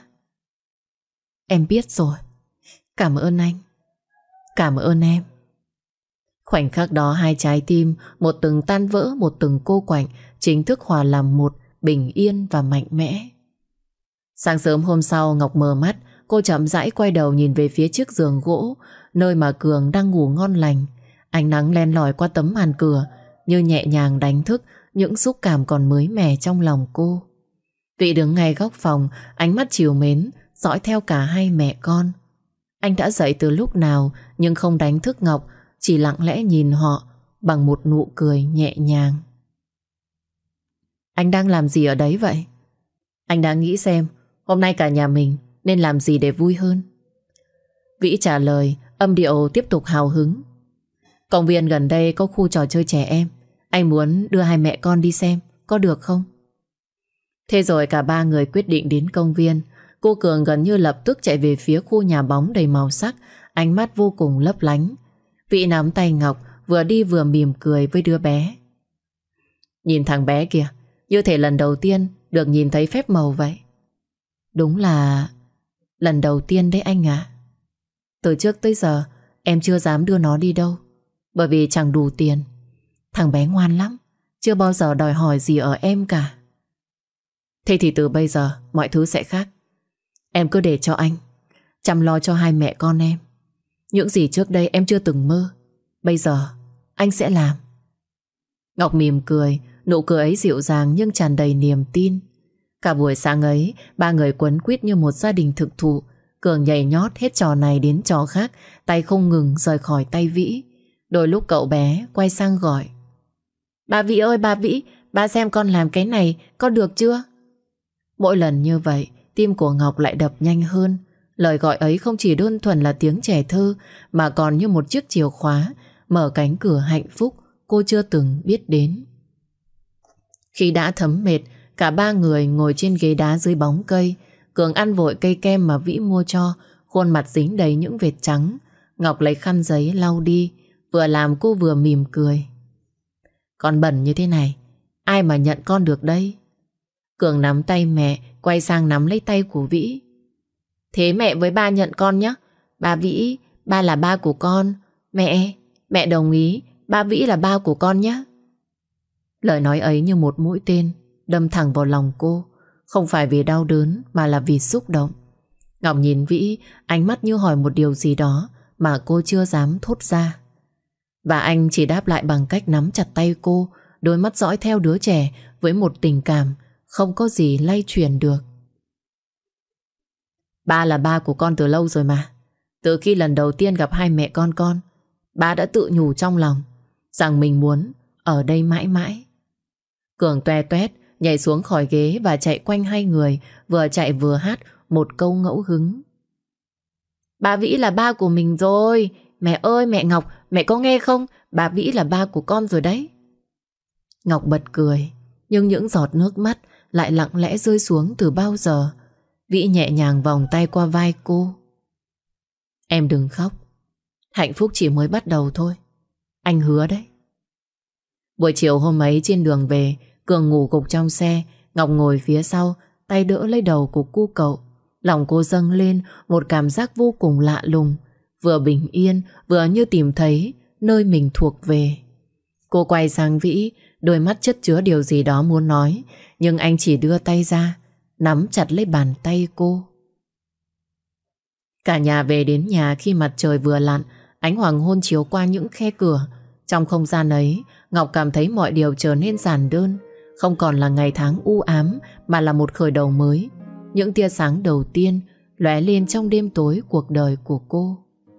Em biết rồi. Cảm ơn anh. Cảm ơn em. Khoảnh khắc đó hai trái tim, một từng tan vỡ, một từng cô quạnh, chính thức hòa làm một, bình yên và mạnh mẽ. Sáng sớm hôm sau, Ngọc mở mắt. Cô chậm rãi quay đầu nhìn về phía chiếc giường gỗ, nơi mà Cường đang ngủ ngon lành. Ánh nắng len lỏi qua tấm màn cửa, như nhẹ nhàng đánh thức những xúc cảm còn mới mẻ trong lòng cô. Vị đứng ngay góc phòng, ánh mắt trìu mến dõi theo cả hai mẹ con. Anh đã dậy từ lúc nào nhưng không đánh thức Ngọc, chỉ lặng lẽ nhìn họ bằng một nụ cười nhẹ nhàng. Anh đang làm gì ở đấy vậy? Anh đang nghĩ xem hôm nay cả nhà mình nên làm gì để vui hơn. Vĩ trả lời, âm điệu tiếp tục hào hứng. Công viên gần đây có khu trò chơi trẻ em, anh muốn đưa hai mẹ con đi xem, có được không? Thế rồi cả ba người quyết định đến công viên. Cô Cường gần như lập tức chạy về phía khu nhà bóng đầy màu sắc, ánh mắt vô cùng lấp lánh. Vĩ nắm tay Ngọc, vừa đi vừa mỉm cười với đứa bé. Nhìn thằng bé kìa, như thể lần đầu tiên được nhìn thấy phép màu vậy. Đúng là lần đầu tiên đấy anh ạ. Từ trước tới giờ em chưa dám đưa nó đi đâu, bởi vì chẳng đủ tiền. Thằng bé ngoan lắm, chưa bao giờ đòi hỏi gì ở em cả. Thế thì từ bây giờ mọi thứ sẽ khác. Em cứ để cho anh chăm lo cho hai mẹ con em. Những gì trước đây em chưa từng mơ, bây giờ anh sẽ làm. Ngọc mỉm cười, nụ cười ấy dịu dàng nhưng tràn đầy niềm tin. Cả buổi sáng ấy, ba người quấn quýt như một gia đình thực thụ. Cường nhảy nhót hết trò này đến trò khác, tay không ngừng rời khỏi tay Vĩ. Đôi lúc cậu bé quay sang gọi: Bà Vĩ ơi bà Vĩ, bà xem con làm cái này có được chưa? Mỗi lần như vậy, tim của Ngọc lại đập nhanh hơn. Lời gọi ấy không chỉ đơn thuần là tiếng trẻ thơ, mà còn như một chiếc chìa khóa mở cánh cửa hạnh phúc cô chưa từng biết đến. Khi đã thấm mệt, cả ba người ngồi trên ghế đá dưới bóng cây. Cường ăn vội cây kem mà Vĩ mua cho, khuôn mặt dính đầy những vệt trắng. Ngọc lấy khăn giấy lau đi, vừa làm cô vừa mỉm cười. Con bẩn như thế này, ai mà nhận con được đây? Cường nắm tay mẹ, quay sang nắm lấy tay của Vĩ. Thế mẹ với ba nhận con nhé. Ba Vĩ, ba là ba của con. Mẹ đồng ý, ba Vĩ là ba của con nhé. Lời nói ấy như một mũi tên đâm thẳng vào lòng cô. Không phải vì đau đớn mà là vì xúc động. Ngọc nhìn Vĩ, ánh mắt như hỏi một điều gì đó mà cô chưa dám thốt ra. Và anh chỉ đáp lại bằng cách nắm chặt tay cô, đôi mắt dõi theo đứa trẻ với một tình cảm không có gì lay chuyển được. Ba là ba của con từ lâu rồi mà. Từ khi lần đầu tiên gặp hai mẹ con, ba đã tự nhủ trong lòng rằng mình muốn ở đây mãi mãi. Cường toe toét nhảy xuống khỏi ghế và chạy quanh hai người, vừa chạy vừa hát một câu ngẫu hứng. Bà Vĩ là ba của mình rồi. Mẹ ơi mẹ Ngọc, mẹ có nghe không? Bà Vĩ là ba của con rồi đấy. Ngọc bật cười, nhưng những giọt nước mắt lại lặng lẽ rơi xuống từ bao giờ. Vĩ nhẹ nhàng vòng tay qua vai cô. Em đừng khóc, hạnh phúc chỉ mới bắt đầu thôi. Anh hứa đấy. Buổi chiều hôm ấy trên đường về, Cường ngủ gục trong xe, Ngọc ngồi phía sau, tay đỡ lấy đầu của cu cậu. Lòng cô dâng lên một cảm giác vô cùng lạ lùng, vừa bình yên, vừa như tìm thấy nơi mình thuộc về. Cô quay sang Vĩ, đôi mắt chất chứa điều gì đó muốn nói, nhưng anh chỉ đưa tay ra, nắm chặt lấy bàn tay cô. Cả nhà về đến nhà khi mặt trời vừa lặn, ánh hoàng hôn chiếu qua những khe cửa. Trong không gian ấy, Ngọc cảm thấy mọi điều trở nên giản đơn, không còn là ngày tháng u ám mà là một khởi đầu mới. Những tia sáng đầu tiên lóe lên trong đêm tối cuộc đời của cô.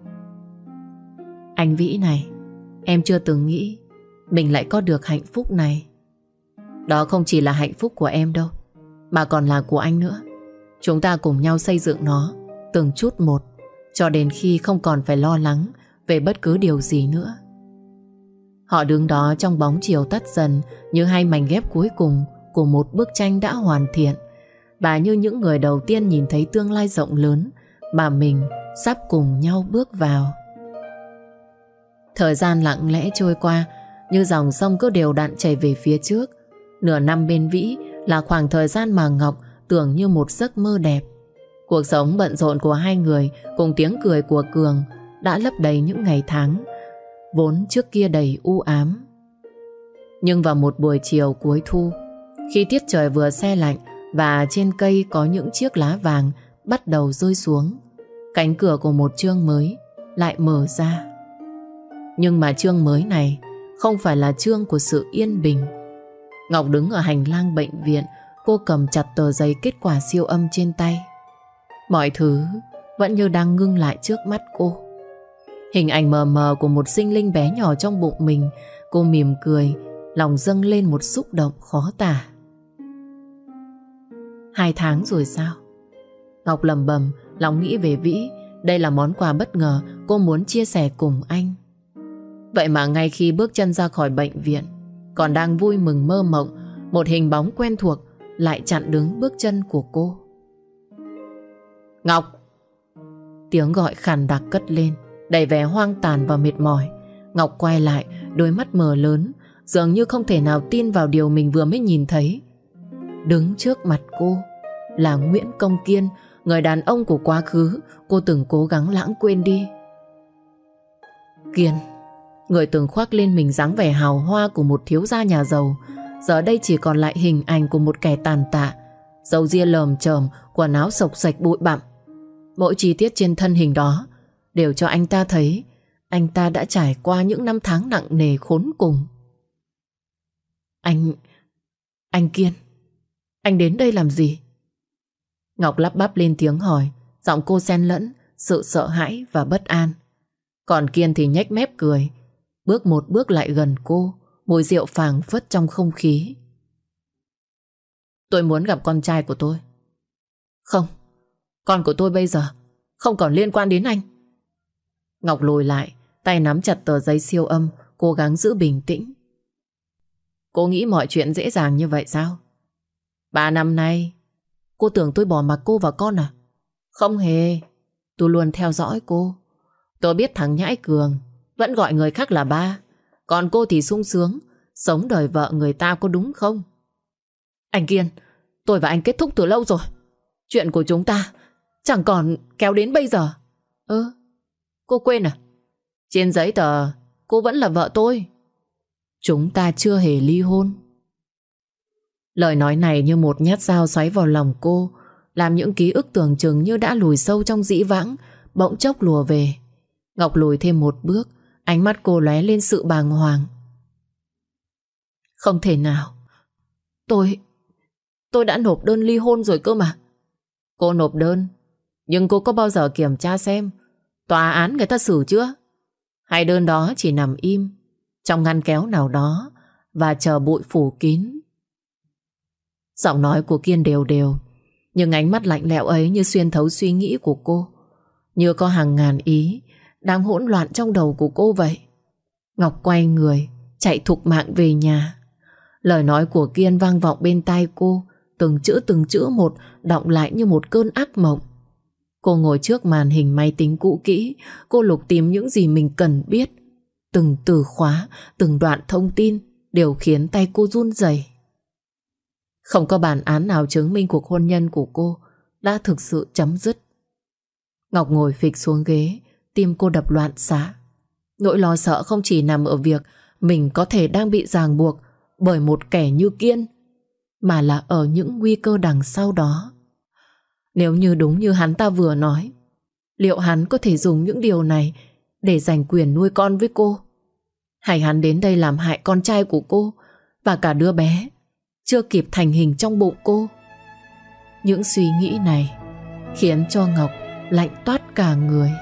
Anh Vĩ này, em chưa từng nghĩ mình lại có được hạnh phúc này. Đó không chỉ là hạnh phúc của em đâu, mà còn là của anh nữa. Chúng ta cùng nhau xây dựng nó từng chút một, cho đến khi không còn phải lo lắng về bất cứ điều gì nữa. Họ đứng đó trong bóng chiều tắt dần, như hai mảnh ghép cuối cùng của một bức tranh đã hoàn thiện, và như những người đầu tiên nhìn thấy tương lai rộng lớn mà mình sắp cùng nhau bước vào. Thời gian lặng lẽ trôi qua, như dòng sông cứ đều đặn chảy về phía trước. Nửa năm bên Vĩ là khoảng thời gian mà Ngọc tưởng như một giấc mơ đẹp. Cuộc sống bận rộn của hai người cùng tiếng cười của Cường đã lấp đầy những ngày tháng vốn trước kia đầy u ám. Nhưng vào một buổi chiều cuối thu, khi tiết trời vừa se lạnh và trên cây có những chiếc lá vàng bắt đầu rơi xuống, cánh cửa của một chương mới lại mở ra. Nhưng mà chương mới này không phải là chương của sự yên bình. Ngọc đứng ở hành lang bệnh viện, cô cầm chặt tờ giấy kết quả siêu âm trên tay. Mọi thứ vẫn như đang ngưng lại trước mắt cô. Hình ảnh mờ mờ của một sinh linh bé nhỏ trong bụng mình. Cô mỉm cười, lòng dâng lên một xúc động khó tả. 2 tháng rồi sao? Ngọc lẩm bẩm, lòng nghĩ về Vĩ. Đây là món quà bất ngờ cô muốn chia sẻ cùng anh. Vậy mà ngay khi bước chân ra khỏi bệnh viện, còn đang vui mừng mơ mộng, một hình bóng quen thuộc lại chặn đứng bước chân của cô. Ngọc! Tiếng gọi khàn đặc cất lên, đầy vẻ hoang tàn và mệt mỏi. Ngọc quay lại, đôi mắt mở lớn, dường như không thể nào tin vào điều mình vừa mới nhìn thấy. Đứng trước mặt cô là Nguyễn Công Kiên, người đàn ông của quá khứ cô từng cố gắng lãng quên đi. Kiên, người từng khoác lên mình dáng vẻ hào hoa của một thiếu gia nhà giàu, giờ đây chỉ còn lại hình ảnh của một kẻ tàn tạ, râu ria lởm chởm, quần áo xộc xệch bụi bặm. Mỗi chi tiết trên thân hình đó đều cho anh ta thấy anh ta đã trải qua những năm tháng nặng nề khốn cùng. Anh Kiên, anh đến đây làm gì? Ngọc lắp bắp lên tiếng hỏi, giọng cô xen lẫn sự sợ hãi và bất an. Còn Kiên thì nhếch mép cười, bước một bước lại gần cô, mùi rượu phảng phất trong không khí. Tôi muốn gặp con trai của tôi. Không, con của tôi bây giờ không còn liên quan đến anh. Ngọc lùi lại, tay nắm chặt tờ giấy siêu âm, cố gắng giữ bình tĩnh. Cô nghĩ mọi chuyện dễ dàng như vậy sao? 3 năm nay cô tưởng tôi bỏ mặc cô và con à? Không hề. Tôi luôn theo dõi cô. Tôi biết thằng nhãi Cường vẫn gọi người khác là ba, còn cô thì sung sướng sống đời vợ người ta, có đúng không? Anh Kiên, tôi và anh kết thúc từ lâu rồi. Chuyện của chúng ta chẳng còn kéo đến bây giờ. Cô quên à? Trên giấy tờ cô vẫn là vợ tôi. Chúng ta chưa hề ly hôn. Lời nói này như một nhát dao xoáy vào lòng cô, làm những ký ức tưởng chừng như đã lùi sâu trong dĩ vãng bỗng chốc lùa về. Ngọc lùi thêm một bước, ánh mắt cô lóe lên sự bàng hoàng. Không thể nào. Tôi đã nộp đơn ly hôn rồi cơ mà. Cô nộp đơn, nhưng cô có bao giờ kiểm tra xem tòa án người ta xử chưa? Hay đơn đó chỉ nằm im trong ngăn kéo nào đó và chờ bụi phủ kín? Giọng nói của Kiên đều đều, nhưng ánh mắt lạnh lẽo ấy như xuyên thấu suy nghĩ của cô, như có hàng ngàn ý đang hỗn loạn trong đầu của cô vậy. Ngọc quay người chạy thục mạng về nhà. Lời nói của Kiên vang vọng bên tai cô, từng chữ một đọng lại như một cơn ác mộng. Cô ngồi trước màn hình máy tính cũ kỹ, cô lục tìm những gì mình cần biết, từng từ khóa, từng đoạn thông tin đều khiến tay cô run rẩy. Không có bản án nào chứng minh cuộc hôn nhân của cô đã thực sự chấm dứt. Ngọc ngồi phịch xuống ghế, tim cô đập loạn xạ. Nỗi lo sợ không chỉ nằm ở việc mình có thể đang bị ràng buộc bởi một kẻ như Kiên, mà là ở những nguy cơ đằng sau đó. Nếu như đúng như hắn ta vừa nói, liệu hắn có thể dùng những điều này để giành quyền nuôi con với cô? Hay hắn đến đây làm hại con trai của cô và cả đứa bé chưa kịp thành hình trong bụng cô? Những suy nghĩ này khiến cho Ngọc lạnh toát cả người.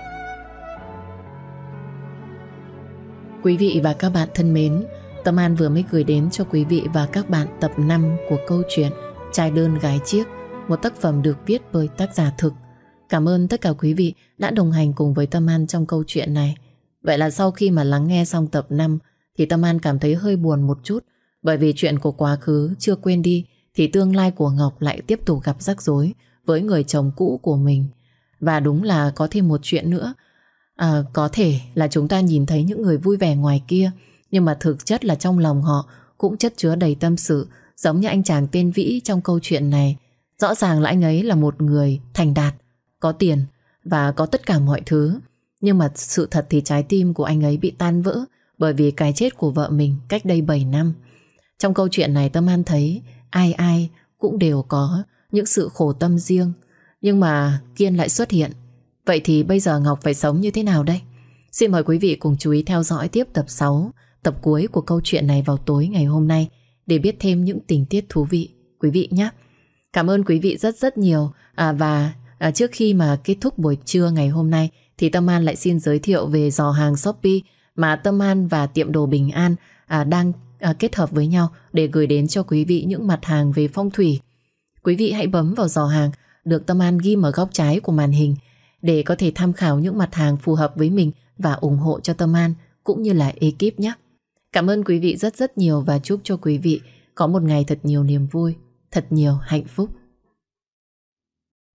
Quý vị và các bạn thân mến, Tâm An vừa mới gửi đến cho quý vị và các bạn tập 5 của câu chuyện Trai đơn gái chiếc, một tác phẩm được viết bởi tác giả Thực. Cảm ơn tất cả quý vị đã đồng hành cùng với Tâm An trong câu chuyện này. Vậy là sau khi mà lắng nghe xong tập 5 thì Tâm An cảm thấy hơi buồn một chút, bởi vì chuyện của quá khứ chưa quên đi thì tương lai của Ngọc lại tiếp tục gặp rắc rối với người chồng cũ của mình. Và đúng là có thêm một chuyện nữa. Có thể là chúng ta nhìn thấy những người vui vẻ ngoài kia, nhưng mà thực chất là trong lòng họ cũng chất chứa đầy tâm sự. Giống như anh chàng tên Vĩ trong câu chuyện này. Rõ ràng là anh ấy là một người thành đạt, có tiền và có tất cả mọi thứ. Nhưng mà sự thật thì trái tim của anh ấy bị tan vỡ bởi vì cái chết của vợ mình cách đây 7 năm. Trong câu chuyện này Tâm An thấy ai ai cũng đều có những sự khổ tâm riêng. Nhưng mà Kiên lại xuất hiện. Vậy thì bây giờ Ngọc phải sống như thế nào đây? Xin mời quý vị cùng chú ý theo dõi tiếp tập 6, tập cuối của câu chuyện này vào tối ngày hôm nay để biết thêm những tình tiết thú vị quý vị nhé. Cảm ơn quý vị rất rất nhiều. Và trước khi mà kết thúc buổi trưa ngày hôm nay thì Tâm An lại xin giới thiệu về giò hàng Shopee mà Tâm An và tiệm đồ Bình An đang kết hợp với nhau để gửi đến cho quý vị những mặt hàng về phong thủy. Quý vị hãy bấm vào giò hàng được Tâm An ghim ở góc trái của màn hình để có thể tham khảo những mặt hàng phù hợp với mình và ủng hộ cho Tâm An cũng như là ekip nhé. Cảm ơn quý vị rất rất nhiều và chúc cho quý vị có một ngày thật nhiều niềm vui, thật nhiều hạnh phúc.